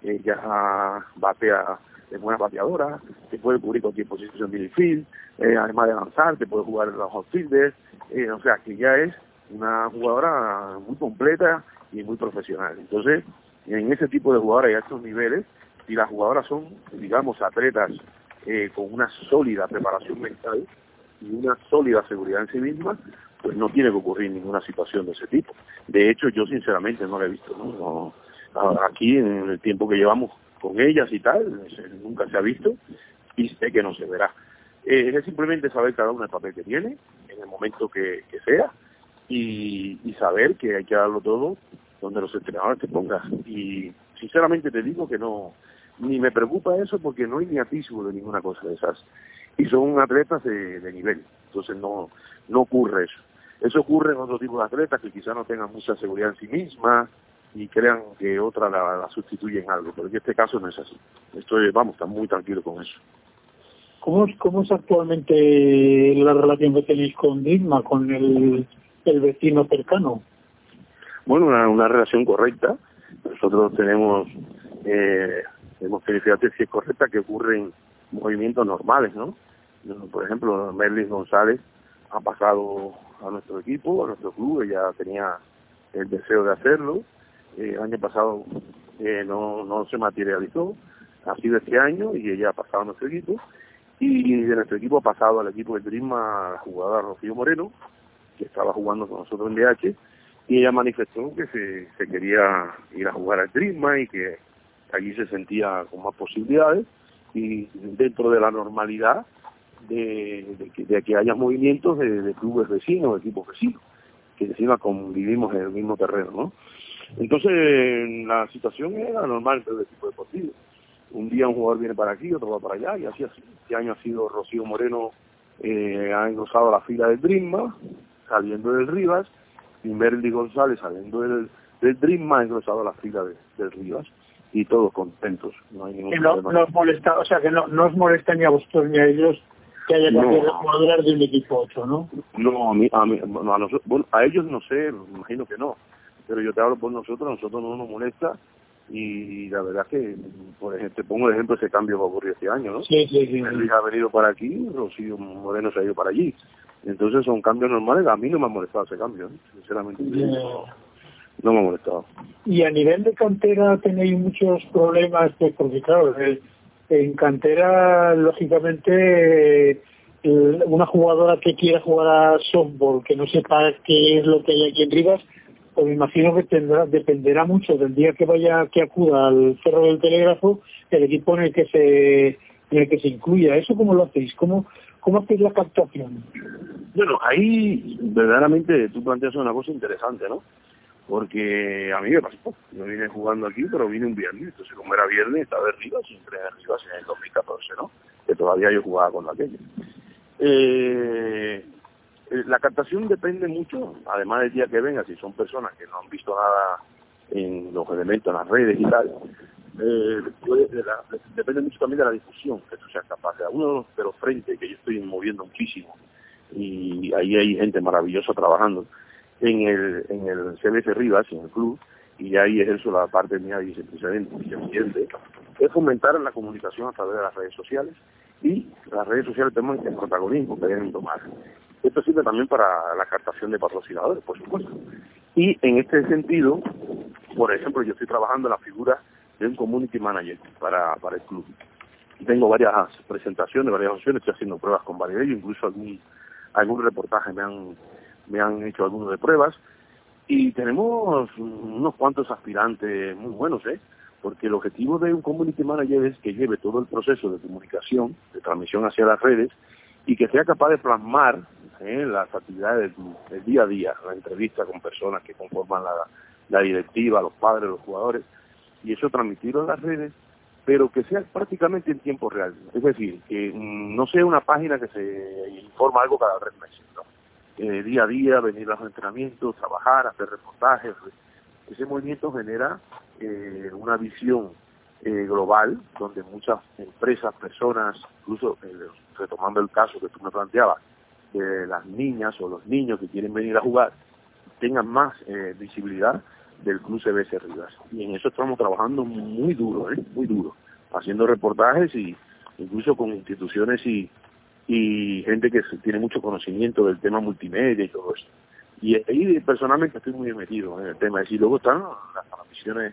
F: ella batea, es buena bateadora, te puede cubrir cualquier posición de infield, eh, además de lanzar, te puede jugar en los outfielders, eh, o sea, que ya es una jugadora muy completa y muy profesional. Entonces, en ese tipo de jugadores y a estos niveles si las jugadoras son, digamos, atletas eh, con una sólida preparación mental y una sólida seguridad en sí mismas, pues no tiene que ocurrir ninguna situación de ese tipo. De hecho, yo sinceramente no la he visto, ¿no? No, aquí en el tiempo que llevamos con ellas y tal, nunca se ha visto y sé que no se verá. Eh, es simplemente saber cada uno el papel que tiene, en el momento que, que sea, y, y saber que hay que darlo todo donde los entrenadores te pongan. Y sinceramente te digo que no, ni me preocupa eso porque no hay ni atisbo de ninguna cosa de esas. Y son atletas de, de nivel, entonces no, no ocurre eso. Eso ocurre en otro tipo de atletas que quizás no tengan mucha seguridad en sí mismas y crean que otra la, la sustituye en algo, pero en este caso no es así. Estoy, vamos, está muy tranquilo con eso.
C: ¿Cómo es, cómo es actualmente la relación que tenéis con Drisma, con el, el vecino cercano?
F: Bueno, una, una relación correcta. Nosotros tenemos, eh, hemos tenido, fíjate si es correcta, que ocurren movimientos normales, ¿no? Por ejemplo, Merlis González ha pasado a nuestro equipo, a nuestro club, ella tenía el deseo de hacerlo. Eh, el año pasado eh, no, no se materializó, ha sido este año y ella ha pasado a nuestro equipo. Y de nuestro equipo ha pasado al equipo de Drisma la jugadora Rocío Moreno, que estaba jugando con nosotros en D H, y ella manifestó que se, se quería ir a jugar al Drisma y que allí se sentía con más posibilidades, y dentro de la normalidad de, de, que, de que haya movimientos de, de clubes vecinos, de equipos vecinos, que encima convivimos en el mismo terreno, ¿no? Entonces, la situación era normal de tipo deportivo. Un día un jugador viene para aquí, otro va para allá, y así así. Este año ha sido Rocío Moreno, eh, ha engrosado la fila del Drisma, saliendo del Rivas, y Merlis González, saliendo del, del Drisma, ha engrosado la fila de, del Rivas, y todos contentos. No hay ningún
C: que no,
F: problema.
C: no os molesta, o sea, que no, no os molesta ni a vosotros ni a ellos que haya cambiado de jugadoras de un equipo a otro, ¿no?
F: No, a mí, a, mí, a, nosotros, bueno, a ellos no sé, me imagino que no, pero yo te hablo por nosotros, a nosotros no nos molesta. Y la verdad es que, por ejemplo, te pongo el ejemplo de ese cambio que ocurrió este año, ¿no?
C: Sí, sí, sí.
F: Luis ha venido para aquí, Rocío Moreno se ha ido para allí. Entonces son cambios normales, a mí no me ha molestado ese cambio, ¿eh? Sinceramente.
C: Yeah.
F: No me ha molestado.
C: Y a nivel de cantera tenéis muchos problemas, pues porque claro, en cantera, lógicamente, una jugadora que quiera jugar a softball, que no sepa qué es lo que hay aquí en Rivas, pues me imagino que tendrá, dependerá mucho del día que vaya, que acuda al Cerro del Telégrafo, el equipo en el que se en el que se incluya. ¿Eso cómo lo hacéis? ¿Cómo, cómo hacéis la captación?
F: Bueno, ahí verdaderamente tú planteas una cosa interesante, ¿no? Porque a mí me pasó, yo vine jugando aquí, pero vine un viernes, entonces como era viernes, estaba en Rivas, siempre en Rivas en el dos mil catorce, ¿no? Que todavía yo jugaba con aquello. Eh... La captación depende mucho, además del día que venga, si son personas que no han visto nada en los elementos, en las redes y tal, eh, puede, de la, depende mucho también de la difusión que tú seas capaz. De uno de los, de los frentes que yo estoy moviendo muchísimo, y ahí hay gente maravillosa trabajando, en el en el C B S Rivas, en el club, y ahí ejerzo la parte mía de vicepresidente, es fomentar la comunicación a través de las redes sociales, y las redes sociales tenemos el protagonismo que deben tomar. Esto sirve también para la captación de patrocinadores, por supuesto. Y en este sentido, por ejemplo, yo estoy trabajando en la figura de un community manager para, para el club. Tengo varias presentaciones, varias opciones, estoy haciendo pruebas con varios de ellos, incluso algún, algún reportaje me han, me han hecho algunos de pruebas. Y tenemos unos cuantos aspirantes muy buenos, ¿eh? Porque el objetivo de un community manager es que lleve todo el proceso de comunicación, de transmisión hacia las redes, y que sea capaz de plasmar eh, las actividades del club, el día a día, la entrevista con personas que conforman la, la directiva, los padres, los jugadores, y eso transmitirlo en las redes, pero que sea prácticamente en tiempo real. Es decir, que mm, no sea una página que se informa algo cada tres meses, ¿no? Eh, día a día, venir a los entrenamientos, trabajar, hacer reportajes. Ese movimiento genera eh, una visión eh, global, donde muchas empresas, personas, incluso eh, retomando el caso que tú me planteabas, de las niñas o los niños que quieren venir a jugar, tengan más eh, visibilidad del Club C B S Rivas. Y en eso estamos trabajando muy duro, ¿eh? muy duro, haciendo reportajes y incluso con instituciones y, y gente que tiene mucho conocimiento del tema multimedia y todo eso. Y ahí personalmente estoy muy metido en el tema. Y luego están las transmisiones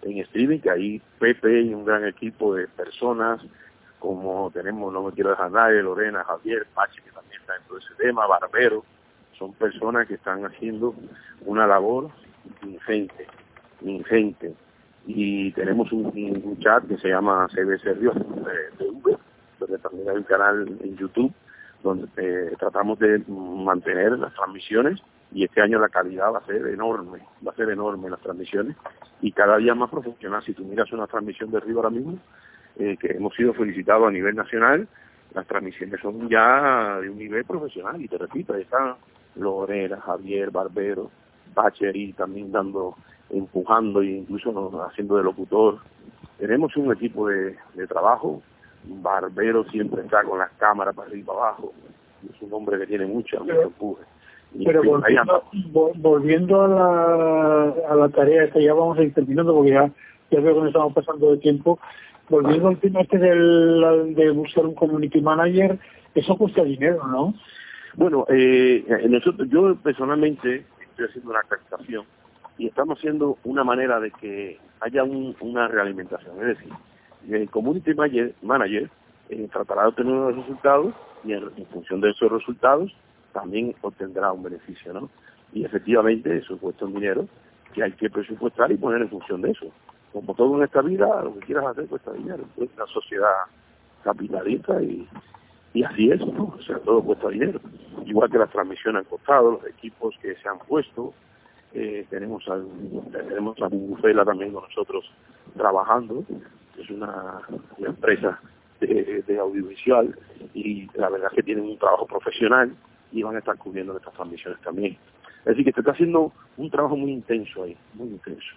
F: en streaming, que ahí Pepe y un gran equipo de personas, como tenemos, no me quiero dejar nadie, Lorena, Javier, Pachi, que también está dentro de ese tema, Barbero, son personas que están haciendo una labor ingente, ingente. Y tenemos un, un chat que se llama C B C Ríos T V, donde también hay un canal en YouTube, donde eh, tratamos de mantener las transmisiones, y este año la calidad va a ser enorme, va a ser enorme las transmisiones, y cada día más profesional. Si tú miras una transmisión de Río ahora mismo, eh, que hemos sido felicitados a nivel nacional, las transmisiones son ya de un nivel profesional, y te repito, ahí están Lorena, Javier, Barbero, Bacheri también dando, empujando e incluso nos, haciendo de locutor. Tenemos un equipo de, de trabajo. Barbero siempre está con las cámaras para arriba y para abajo, es un hombre que tiene mucho, mucho empuje. Y
C: pero
F: fin,
C: volviendo, volviendo a la, a la tarea esta, ya vamos a ir terminando porque ya, ya veo que nos estamos pasando de tiempo. Volviendo al tema este del, de buscar un community manager, eso cuesta dinero, ¿no?
F: Bueno, eh, nosotros, yo personalmente estoy haciendo una captación y estamos haciendo una manera de que haya un, una realimentación, es decir, el community manager, manager eh, tratará de obtener unos resultados y en, en función de esos resultados también obtendrá un beneficio, ¿no? Y efectivamente eso cuesta un dinero que hay que presupuestar y poner en función de eso. Como todo en esta vida, lo que quieras hacer cuesta dinero. Es una sociedad capitalista y, y así es, ¿no? O sea, todo cuesta dinero. Igual que las transmisiones han costado, los equipos que se han puesto. Eh, tenemos a, tenemos a Bufela también con nosotros trabajando. Es una, una empresa de, de audiovisual y la verdad es que tienen un trabajo profesional y van a estar cubriendo estas transmisiones también. Es decir, que se está haciendo un trabajo muy intenso ahí, muy intenso.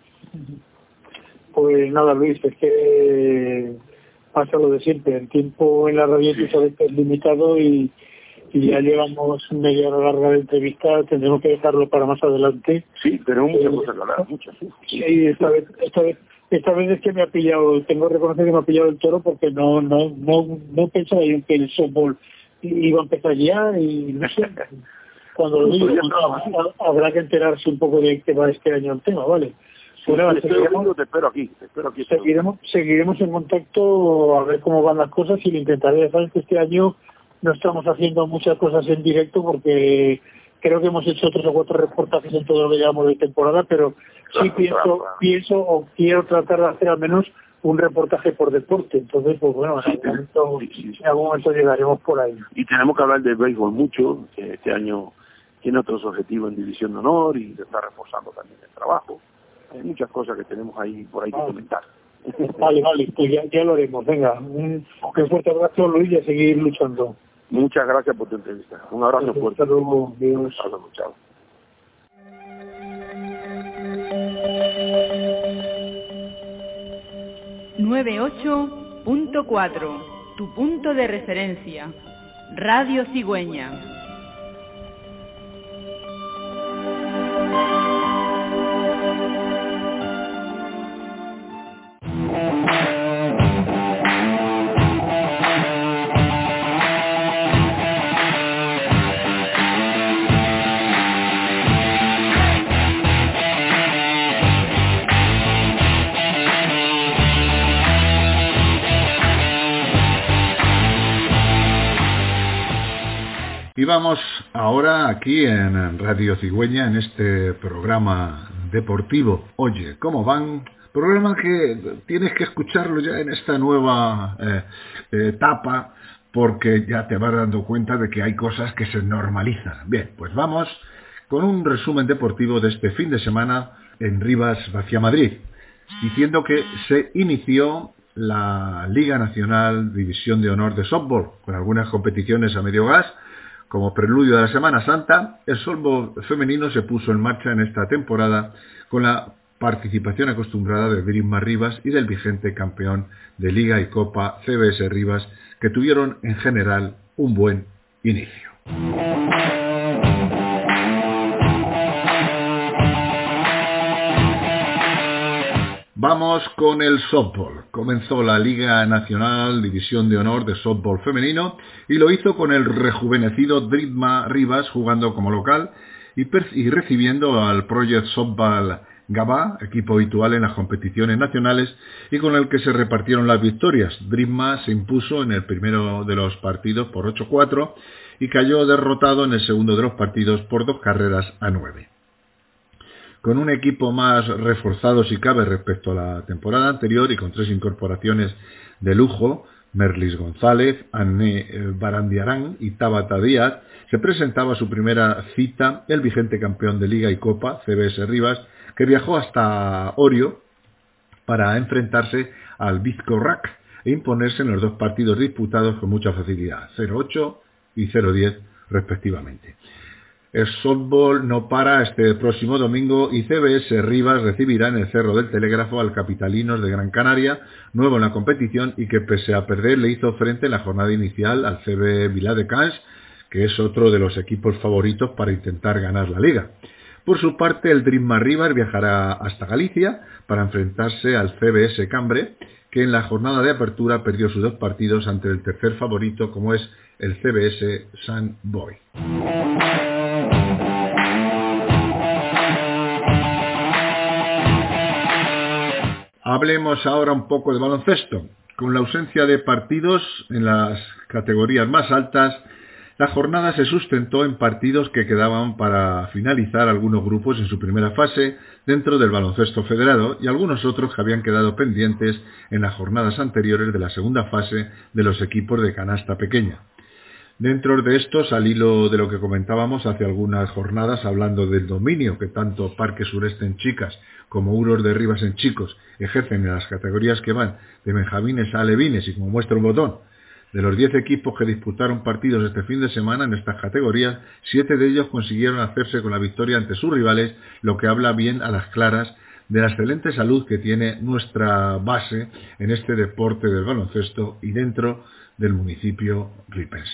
C: Pues nada, Luis, es que pasa lo de siempre. El tiempo en la radio sí. es limitado y, y ya llevamos media hora larga de entrevista, tendremos que dejarlo para más adelante.
F: Sí, pero muchas eh, cosas que hablar, muchas. Sí,
C: sí esta vez, esta vez Esta vez es que me ha pillado, tengo que reconocer que me ha pillado el toro porque no no no no pensaba yo que el softball iba a empezar ya y no sé. Cuando lo digo, no, habrá que enterarse un poco de qué va este año el tema, ¿vale?
F: Sí, bueno, te, seguiremos, te espero aquí, te espero aquí.
C: Seguiremos, seguiremos en contacto a ver cómo van las cosas y lo intentaré. Ya sabes que este año no estamos haciendo muchas cosas en directo porque creo que hemos hecho tres o cuatro reportajes en todo lo que llevamos de temporada, pero sí claro, pienso, claro, claro. pienso o quiero tratar de hacer al menos un reportaje por deporte. Entonces, pues bueno, en algún momento, sí, sí, sí. En algún momento llegaremos por ahí.
F: Y tenemos que hablar de béisbol mucho, que este año tiene otros objetivos en División de Honor y se está reforzando también el trabajo. Hay muchas cosas que tenemos ahí por ahí vale. que comentar.
C: Vale, vale, pues ya, ya lo haremos. Venga, un, un fuerte abrazo, Luis, y a seguir luchando.
F: Muchas gracias por tu entrevista. Un abrazo
C: Gracias,
F: fuerte.
C: Hasta luego. Dios.
F: Un abrazo, chao.
G: noventa y ocho punto cuatro, tu punto de referencia. Radio Cigüeña.
B: Y vamos ahora aquí en Radio Cigüeña, en este programa deportivo. Oye, ¿cómo van? Programa que tienes que escucharlo ya en esta nueva eh, etapa, porque ya te vas dando cuenta de que hay cosas que se normalizan. Bien, pues vamos con un resumen deportivo de este fin de semana en Rivas Vacia Madrid, diciendo que se inició la Liga Nacional División de Honor de Softball, con algunas competiciones a medio gas. Como preludio de la Semana Santa, el softball femenino se puso en marcha en esta temporada con la participación acostumbrada de Brisma Rivas y del vigente campeón de Liga y Copa C B S Rivas, que tuvieron en general un buen inicio. Vamos con el softball. Comenzó la Liga Nacional División de Honor de Softball Femenino y lo hizo con el rejuvenecido Brisma Rivas jugando como local y, y recibiendo al Project Softball Gabá, equipo habitual en las competiciones nacionales y con el que se repartieron las victorias. Drisma se impuso en el primero de los partidos por ocho a cuatro y cayó derrotado en el segundo de los partidos por dos carreras a nueve. Con un equipo más reforzado si cabe respecto a la temporada anterior y con tres incorporaciones de lujo, Merlis González, Anné Barandiarán y Tabata Díaz, se presentaba su primera cita el vigente campeón de Liga y Copa, C B S Rivas, que viajó hasta Orio para enfrentarse al Vizcorrac e imponerse en los dos partidos disputados con mucha facilidad, cero ocho y cero diez respectivamente. El softball no para este próximo domingo y C B S Rivas recibirá en el Cerro del Telégrafo al Capitalinos de Gran Canaria, nuevo en la competición y que pese a perder le hizo frente en la jornada inicial al C B Viladecans, que es otro de los equipos favoritos para intentar ganar la liga. Por su parte, el Drisma Rivas viajará hasta Galicia para enfrentarse al C B S Cambre, que en la jornada de apertura perdió sus dos partidos ante el tercer favorito, como es el C B S San Boy. Hablemos ahora un poco de baloncesto. Con la ausencia de partidos en las categorías más altas, la jornada se sustentó en partidos que quedaban para finalizar algunos grupos en su primera fase dentro del baloncesto federado y algunos otros que habían quedado pendientes en las jornadas anteriores de la segunda fase de los equipos de canasta pequeña. Dentro de estos, al hilo de lo que comentábamos hace algunas jornadas hablando del dominio que tanto Parque Sureste en chicas como Uros de Rivas en chicos ejercen en las categorías que van de benjamines a alevines y como muestra un botón, de los diez equipos que disputaron partidos este fin de semana en estas categorías, siete de ellos consiguieron hacerse con la victoria ante sus rivales, lo que habla bien a las claras de la excelente salud que tiene nuestra base en este deporte del baloncesto y dentro del municipio ripense.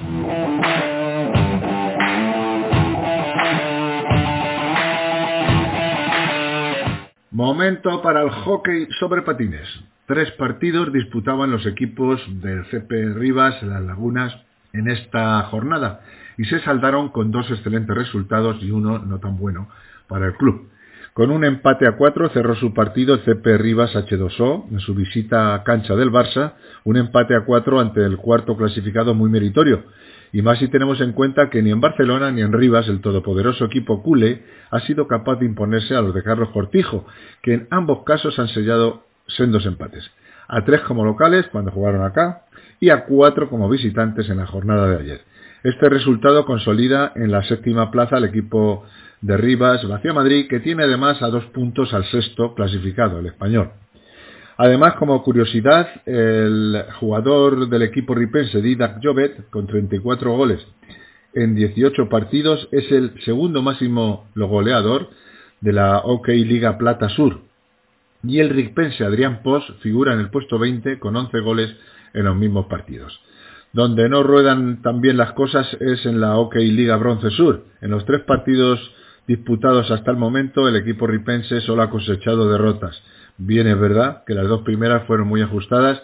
B: Momento para el hockey sobre patines. Tres partidos disputaban los equipos del C P Rivas, Las Lagunas, en esta jornada y se saldaron con dos excelentes resultados y uno no tan bueno para el club. Con un empate a cuatro cerró su partido el C P Rivas H dos O en su visita a cancha del Barça, un empate a cuatro ante el cuarto clasificado muy meritorio. Y más si tenemos en cuenta que ni en Barcelona ni en Rivas el todopoderoso equipo culé ha sido capaz de imponerse a los de Carlos Cortijo, que en ambos casos han sellado sendos empates. A tres como locales cuando jugaron acá y a cuatro como visitantes en la jornada de ayer. Este resultado consolida en la séptima plaza al equipo de Rivas Vacía Madrid, que tiene además a dos puntos al sexto clasificado, el Español. Además, como curiosidad, el jugador del equipo ripense, Didac Jovet, con treinta y cuatro goles en dieciocho partidos, es el segundo máximo goleador de la OK Liga Plata Sur. Y el ripense Adrián Pos figura en el puesto veinte con once goles en los mismos partidos. Donde no ruedan tan bien las cosas es en la OK Liga Bronce Sur. En los tres partidos disputados hasta el momento, el equipo ripense solo ha cosechado derrotas. Bien es verdad que las dos primeras fueron muy ajustadas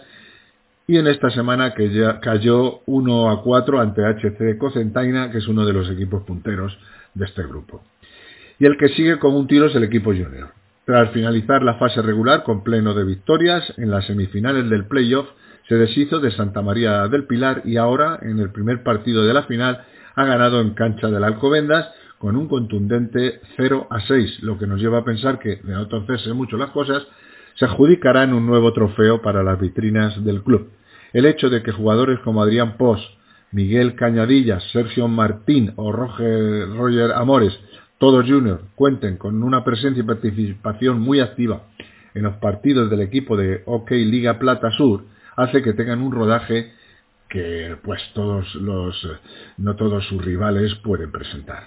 B: y en esta semana que ya cayó uno a cuatro ante H C Cocentaina, que es uno de los equipos punteros de este grupo. Y el que sigue como un tiro es el equipo junior. Tras finalizar la fase regular con pleno de victorias, en las semifinales del playoff se deshizo de Santa María del Pilar y ahora, en el primer partido de la final, ha ganado en cancha del Alcobendas con un contundente cero a seis, lo que nos lleva a pensar que, de no torcerse mucho las cosas, se adjudicarán un nuevo trofeo para las vitrinas del club. El hecho de que jugadores como Adrián Pos, Miguel Cañadillas, Sergio Martín o Roger, Roger Amores, todos juniors, cuenten con una presencia y participación muy activa en los partidos del equipo de OK Liga Plata Sur, hace que tengan un rodaje que pues todos los no todos sus rivales pueden presentar.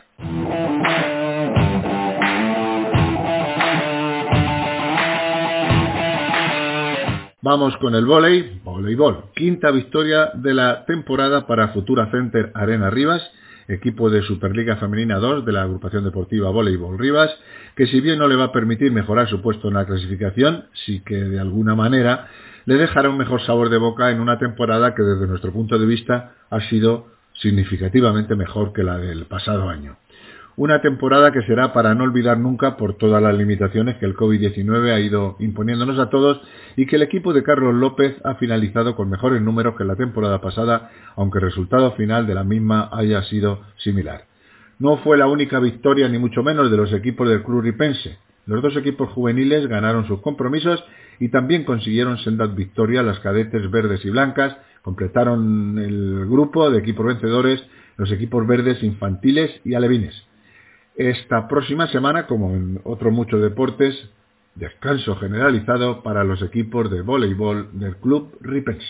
B: Vamos con el vóley, voleibol. Quinta victoria de la temporada para Futura Center Arena Rivas, equipo de Superliga Femenina dos de la agrupación deportiva Voleibol Rivas, que si bien no le va a permitir mejorar su puesto en la clasificación, sí que de alguna manera le dejará un mejor sabor de boca en una temporada que desde nuestro punto de vista ha sido significativamente mejor que la del pasado año. Una temporada que será para no olvidar nunca por todas las limitaciones que el covid diecinueve ha ido imponiéndonos a todos y que el equipo de Carlos López ha finalizado con mejores números que la temporada pasada, aunque el resultado final de la misma haya sido similar. No fue la única victoria ni mucho menos de los equipos del club ripense. Los dos equipos juveniles ganaron sus compromisos y también consiguieron sendas victorias las cadetes verdes y blancas, completaron el grupo de equipos vencedores los equipos verdes infantiles y alevines. Esta próxima semana, como en otros muchos deportes, descanso generalizado para los equipos de voleibol del club ripense.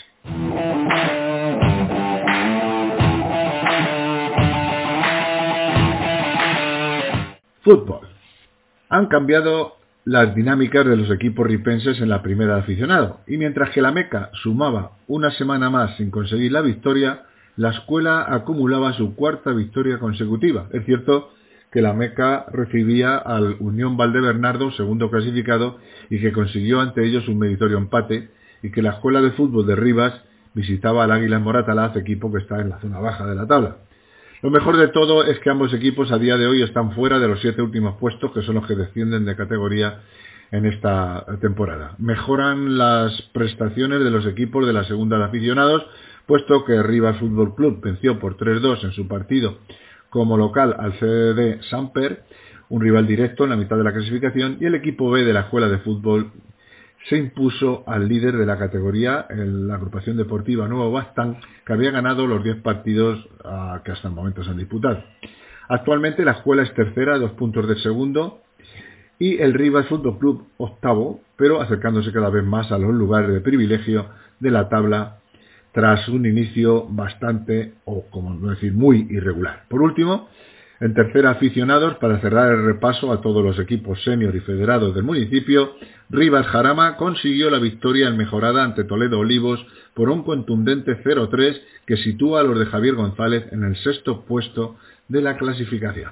B: Fútbol. Han cambiado las dinámicas de los equipos ripenses en la primera de aficionado, y mientras que la Meca sumaba una semana más sin conseguir la victoria, la escuela acumulaba su cuarta victoria consecutiva. Es cierto que la Meca recibía al Unión Valdebernardo, segundo clasificado, y que consiguió ante ellos un meritorio empate, y que la Escuela de Fútbol de Rivas visitaba al Águilas Moratalaz, equipo que está en la zona baja de la tabla. Lo mejor de todo es que ambos equipos a día de hoy están fuera de los siete últimos puestos, que son los que descienden de categoría en esta temporada. Mejoran las prestaciones de los equipos de la segunda de aficionados, puesto que Rivas Fútbol Club venció por tres dos en su partido como local al C D D Samper, un rival directo en la mitad de la clasificación, y el equipo B de la Escuela de Fútbol se impuso al líder de la categoría, en la agrupación deportiva Nuevo Bastán, que había ganado los diez partidos uh, que hasta el momento se han disputado. Actualmente la escuela es tercera, dos puntos del segundo, y el Rivas Fútbol Club octavo, pero acercándose cada vez más a los lugares de privilegio de la tabla tras un inicio bastante, o como no decir, muy irregular. Por último, en tercera aficionados, para cerrar el repaso a todos los equipos senior y federados del municipio, Rivas Jarama consiguió la victoria en mejorada ante Toledo Olivos por un contundente cero tres que sitúa a los de Javier González en el sexto puesto de la clasificación.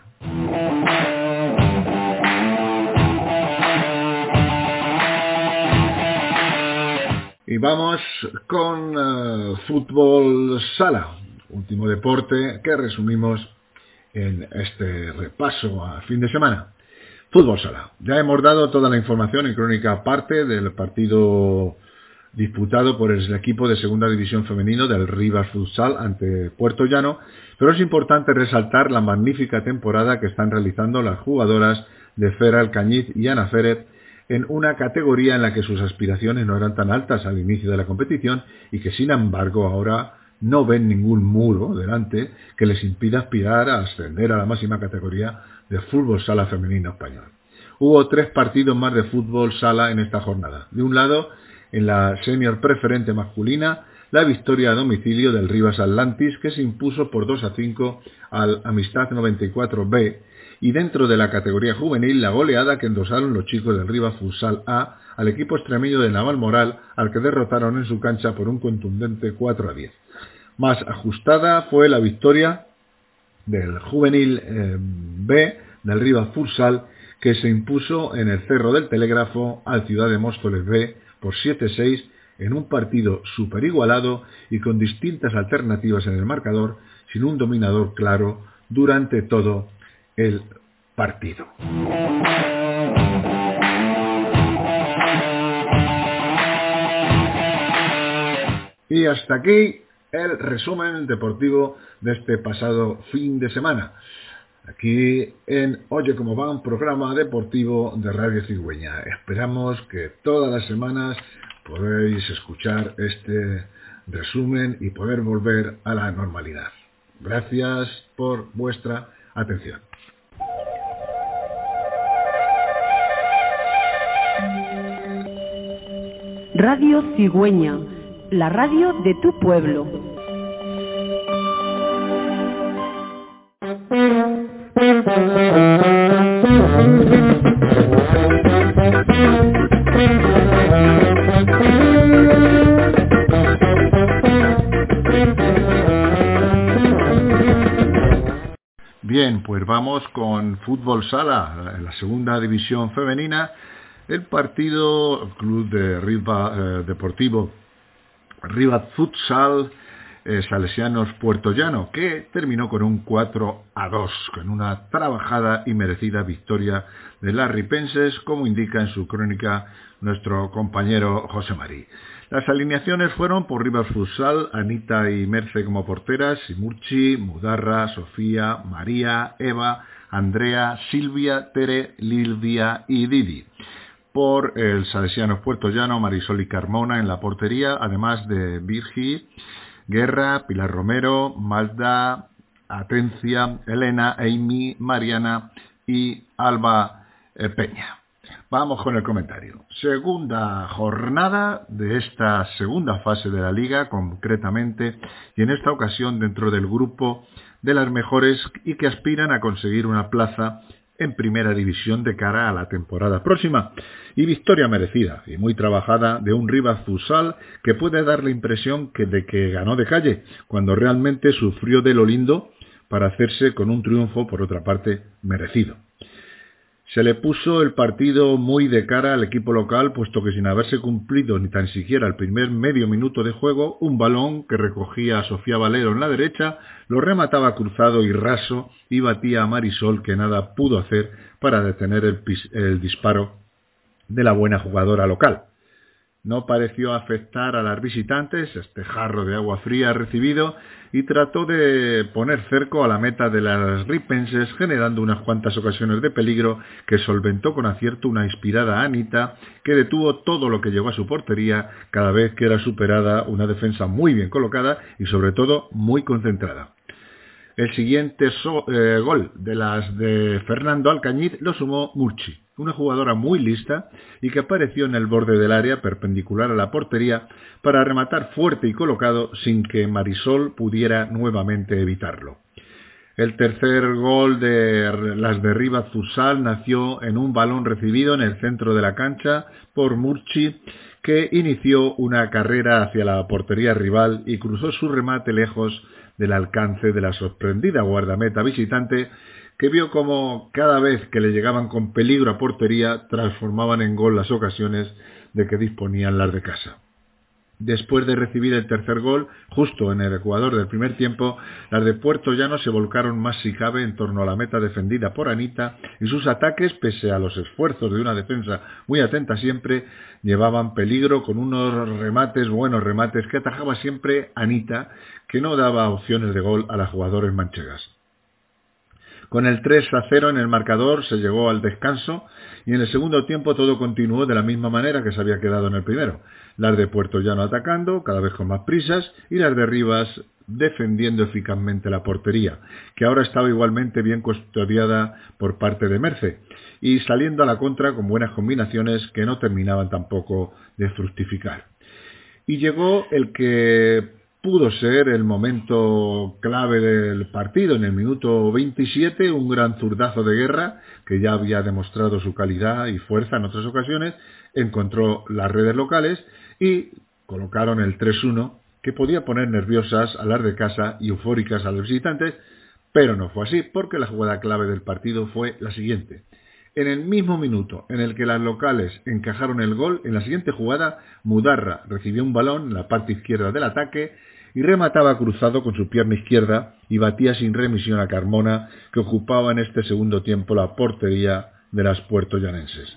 B: Y vamos con uh, fútbol sala, último deporte que resumimos en este repaso a fin de semana. Fútbol sala. Ya hemos dado toda la información en crónica aparte del partido disputado por el equipo de segunda división femenino del Rivas Futsal ante Puerto Llano, pero es importante resaltar la magnífica temporada que están realizando las jugadoras de Fera Alcañiz y Ana Férez en una categoría en la que sus aspiraciones no eran tan altas al inicio de la competición y que sin embargo ahora no ven ningún muro delante que les impida aspirar a ascender a la máxima categoría de fútbol sala femenino español. Hubo tres partidos más de fútbol sala en esta jornada. De un lado, en la senior preferente masculina, la victoria a domicilio del Rivas Atlantis, que se impuso por dos a cinco al Amistad noventa y cuatro B, y dentro de la categoría juvenil, la goleada que endosaron los chicos del Rivas Futsal A al equipo extremeño de Navalmoral, al que derrotaron en su cancha por un contundente cuatro a diez. Más ajustada fue la victoria del juvenil eh, B del Rivas Futsal, que se impuso en el Cerro del Telégrafo al Ciudad de Móstoles B por siete seis en un partido súper igualado y con distintas alternativas en el marcador, sin un dominador claro durante todo el partido. Y hasta aquí el resumen deportivo de este pasado fin de semana, aquí en Oye Cómo Va, un programa deportivo de Radio Cigüeña. Esperamos que todas las semanas podáis escuchar este resumen y poder volver a la normalidad. Gracias por vuestra atención.
G: Radio Cigüeña, la radio de tu pueblo.
B: Bien, pues vamos con fútbol sala, en la segunda división femenina. El partido, el club de Riva, eh, deportivo Rivas Futsal eh, Salesianos Puertollano, que terminó con un cuatro a dos, con una trabajada y merecida victoria de las ripenses, como indica en su crónica nuestro compañero José Marí. Las alineaciones fueron por Rivas Futsal, Anita y Merce como porteras, y Murchi, Mudarra, Sofía, María, Eva, Andrea, Silvia, Tere, Lidia y Didi. Por el Salesianos Puertollano, Marisol y Carmona en la portería, además de Virgi, Guerra, Pilar Romero, Malda, Atencia, Elena, Amy, Mariana y Alba eh, Peña. Vamos con el comentario. Segunda jornada de esta segunda fase de la liga, concretamente, y en esta ocasión dentro del grupo de las mejores y que aspiran a conseguir una plaza en primera división de cara a la temporada próxima. Y victoria merecida y muy trabajada de un Rivas Futsal que puede dar la impresión que de que ganó de calle, cuando realmente sufrió de lo lindo para hacerse con un triunfo, por otra parte, merecido. Se le puso el partido muy de cara al equipo local, puesto que sin haberse cumplido ni tan siquiera el primer medio minuto de juego, un balón que recogía a Sofía Valero en la derecha, lo remataba cruzado y raso y batía a Marisol, que nada pudo hacer para detener el, pis- el disparo de la buena jugadora local. No pareció afectar a las visitantes este jarro de agua fría recibido y trató de poner cerco a la meta de las ripenses, generando unas cuantas ocasiones de peligro que solventó con acierto una inspirada Anita, que detuvo todo lo que llegó a su portería cada vez que era superada una defensa muy bien colocada y sobre todo muy concentrada. El siguiente so, eh, gol de las de Fernando Alcañiz lo sumó Murchi, una jugadora muy lista y que apareció en el borde del área perpendicular a la portería para rematar fuerte y colocado sin que Marisol pudiera nuevamente evitarlo. El tercer gol de las de Rivas Futsal nació en un balón recibido en el centro de la cancha por Murchi, que inició una carrera hacia la portería rival y cruzó su remate lejos del alcance de la sorprendida guardameta visitante, que vio como cada vez que le llegaban con peligro a portería transformaban en gol las ocasiones de que disponían las de casa. Después de recibir el tercer gol, justo en el ecuador del primer tiempo, las de Puertollano se volcaron más si cabe en torno a la meta defendida por Anita y sus ataques, pese a los esfuerzos de una defensa muy atenta siempre, llevaban peligro con unos remates, buenos remates, que atajaba siempre Anita, que no daba opciones de gol a las jugadoras manchegas. Con el tres a cero en el marcador se llegó al descanso y en el segundo tiempo todo continuó de la misma manera que se había quedado en el primero. Las de Puertollano atacando, cada vez con más prisas, y las de Rivas defendiendo eficazmente la portería, que ahora estaba igualmente bien custodiada por parte de Merce, y saliendo a la contra con buenas combinaciones que no terminaban tampoco de fructificar. Y llegó el que pudo ser el momento clave del partido. En el minuto veintisiete, un gran zurdazo de Guerra, que ya había demostrado su calidad y fuerza en otras ocasiones, encontró las redes locales y colocaron el tres uno, que podía poner nerviosas a las de casa y eufóricas a los visitantes, pero no fue así, porque la jugada clave del partido fue la siguiente. En el mismo minuto en el que las locales encajaron el gol, en la siguiente jugada, Mudarra recibió un balón en la parte izquierda del ataque y remataba cruzado con su pierna izquierda y batía sin remisión a Carmona, que ocupaba en este segundo tiempo la portería de las puertollanenses.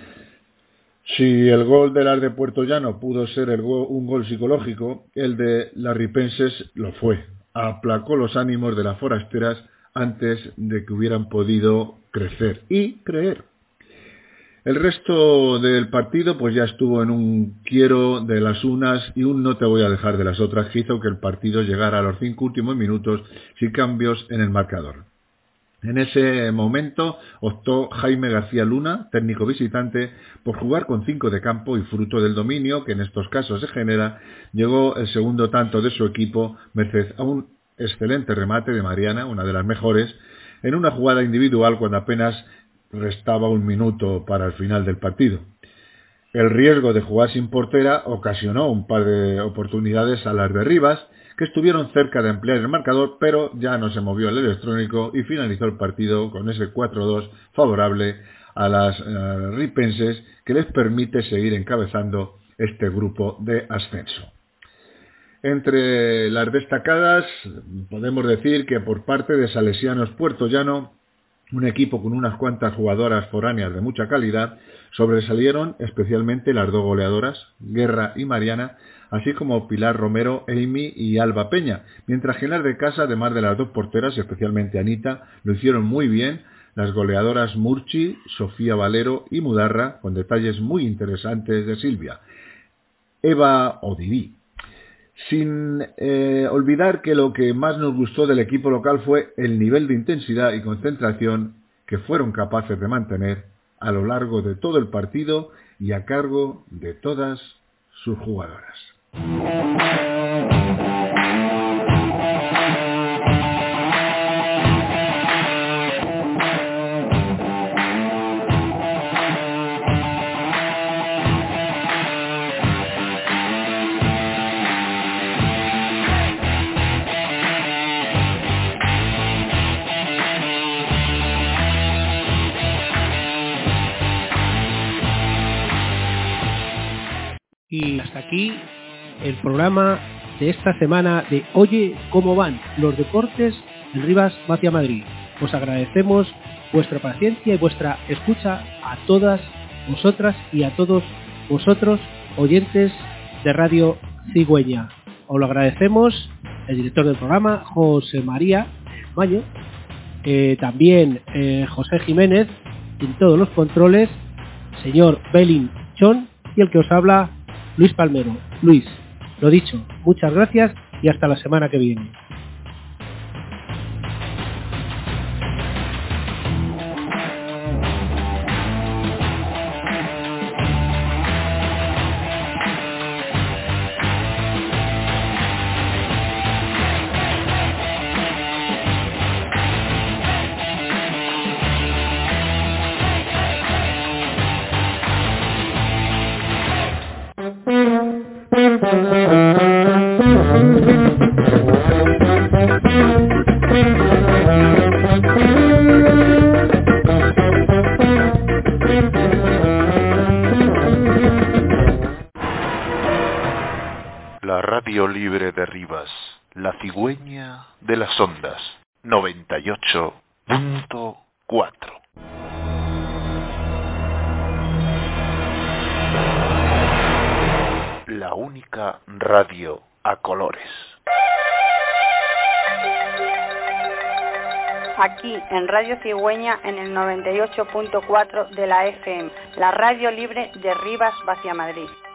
B: Si el gol de las de Puertollano pudo ser el go- un gol psicológico, el de las ripenses lo fue. Aplacó los ánimos de las forasteras antes de que hubieran podido crecer y creer. El resto del partido pues ya estuvo en un quiero de las unas y un no te voy a dejar de las otras, que hizo que el partido llegara a los cinco últimos minutos sin cambios en el marcador. En ese momento optó Jaime García Luna, técnico visitante, por jugar con cinco de campo y fruto del dominio que en estos casos se genera, llegó el segundo tanto de su equipo merced a un excelente remate de Mariana, una de las mejores, en una jugada individual cuando apenas restaba un minuto para el final del partido. El riesgo de jugar sin portera ocasionó un par de oportunidades a las de Rivas, que estuvieron cerca de ampliar el marcador, pero ya no se movió el electrónico y finalizó el partido con ese cuatro dos favorable a las uh, ripenses, que les permite seguir encabezando este grupo de ascenso. Entre las destacadas, podemos decir que por parte de Salesianos Puerto Llano, un equipo con unas cuantas jugadoras foráneas de mucha calidad, sobresalieron especialmente las dos goleadoras, Guerra y Mariana, así como Pilar Romero, Amy y Alba Peña, mientras que en las de casa, además de las dos porteras, especialmente Anita, lo hicieron muy bien las goleadoras Murchi, Sofía Valero y Mudarra, con detalles muy interesantes de Silvia. Eva Odirí. Sin eh, olvidar que lo que más nos gustó del equipo local fue el nivel de intensidad y concentración que fueron capaces de mantener a lo largo de todo el partido y a cargo de todas sus jugadoras.
E: Y hasta aquí el programa de esta semana de Oye cómo van los deportes en Rivas Vacia Madrid. Os agradecemos vuestra paciencia y vuestra escucha a todas vosotras y a todos vosotros, oyentes de Radio Cigüeña. Os lo agradecemos el director del programa, José María Mayo, eh, también eh, José Jiménez, en todos los controles, señor Belin Chon, y el que os habla, Luis Palmero. Luis, lo dicho, muchas gracias y hasta la semana que viene.
H: La radio libre de Rivas, la cigüeña de las ondas, noventa y ocho punto cuatro. La única radio a colores.
I: Aquí en Radio Cigüeña en el noventa y ocho punto cuatro de la F M, la radio libre de Rivas Vacia Madrid.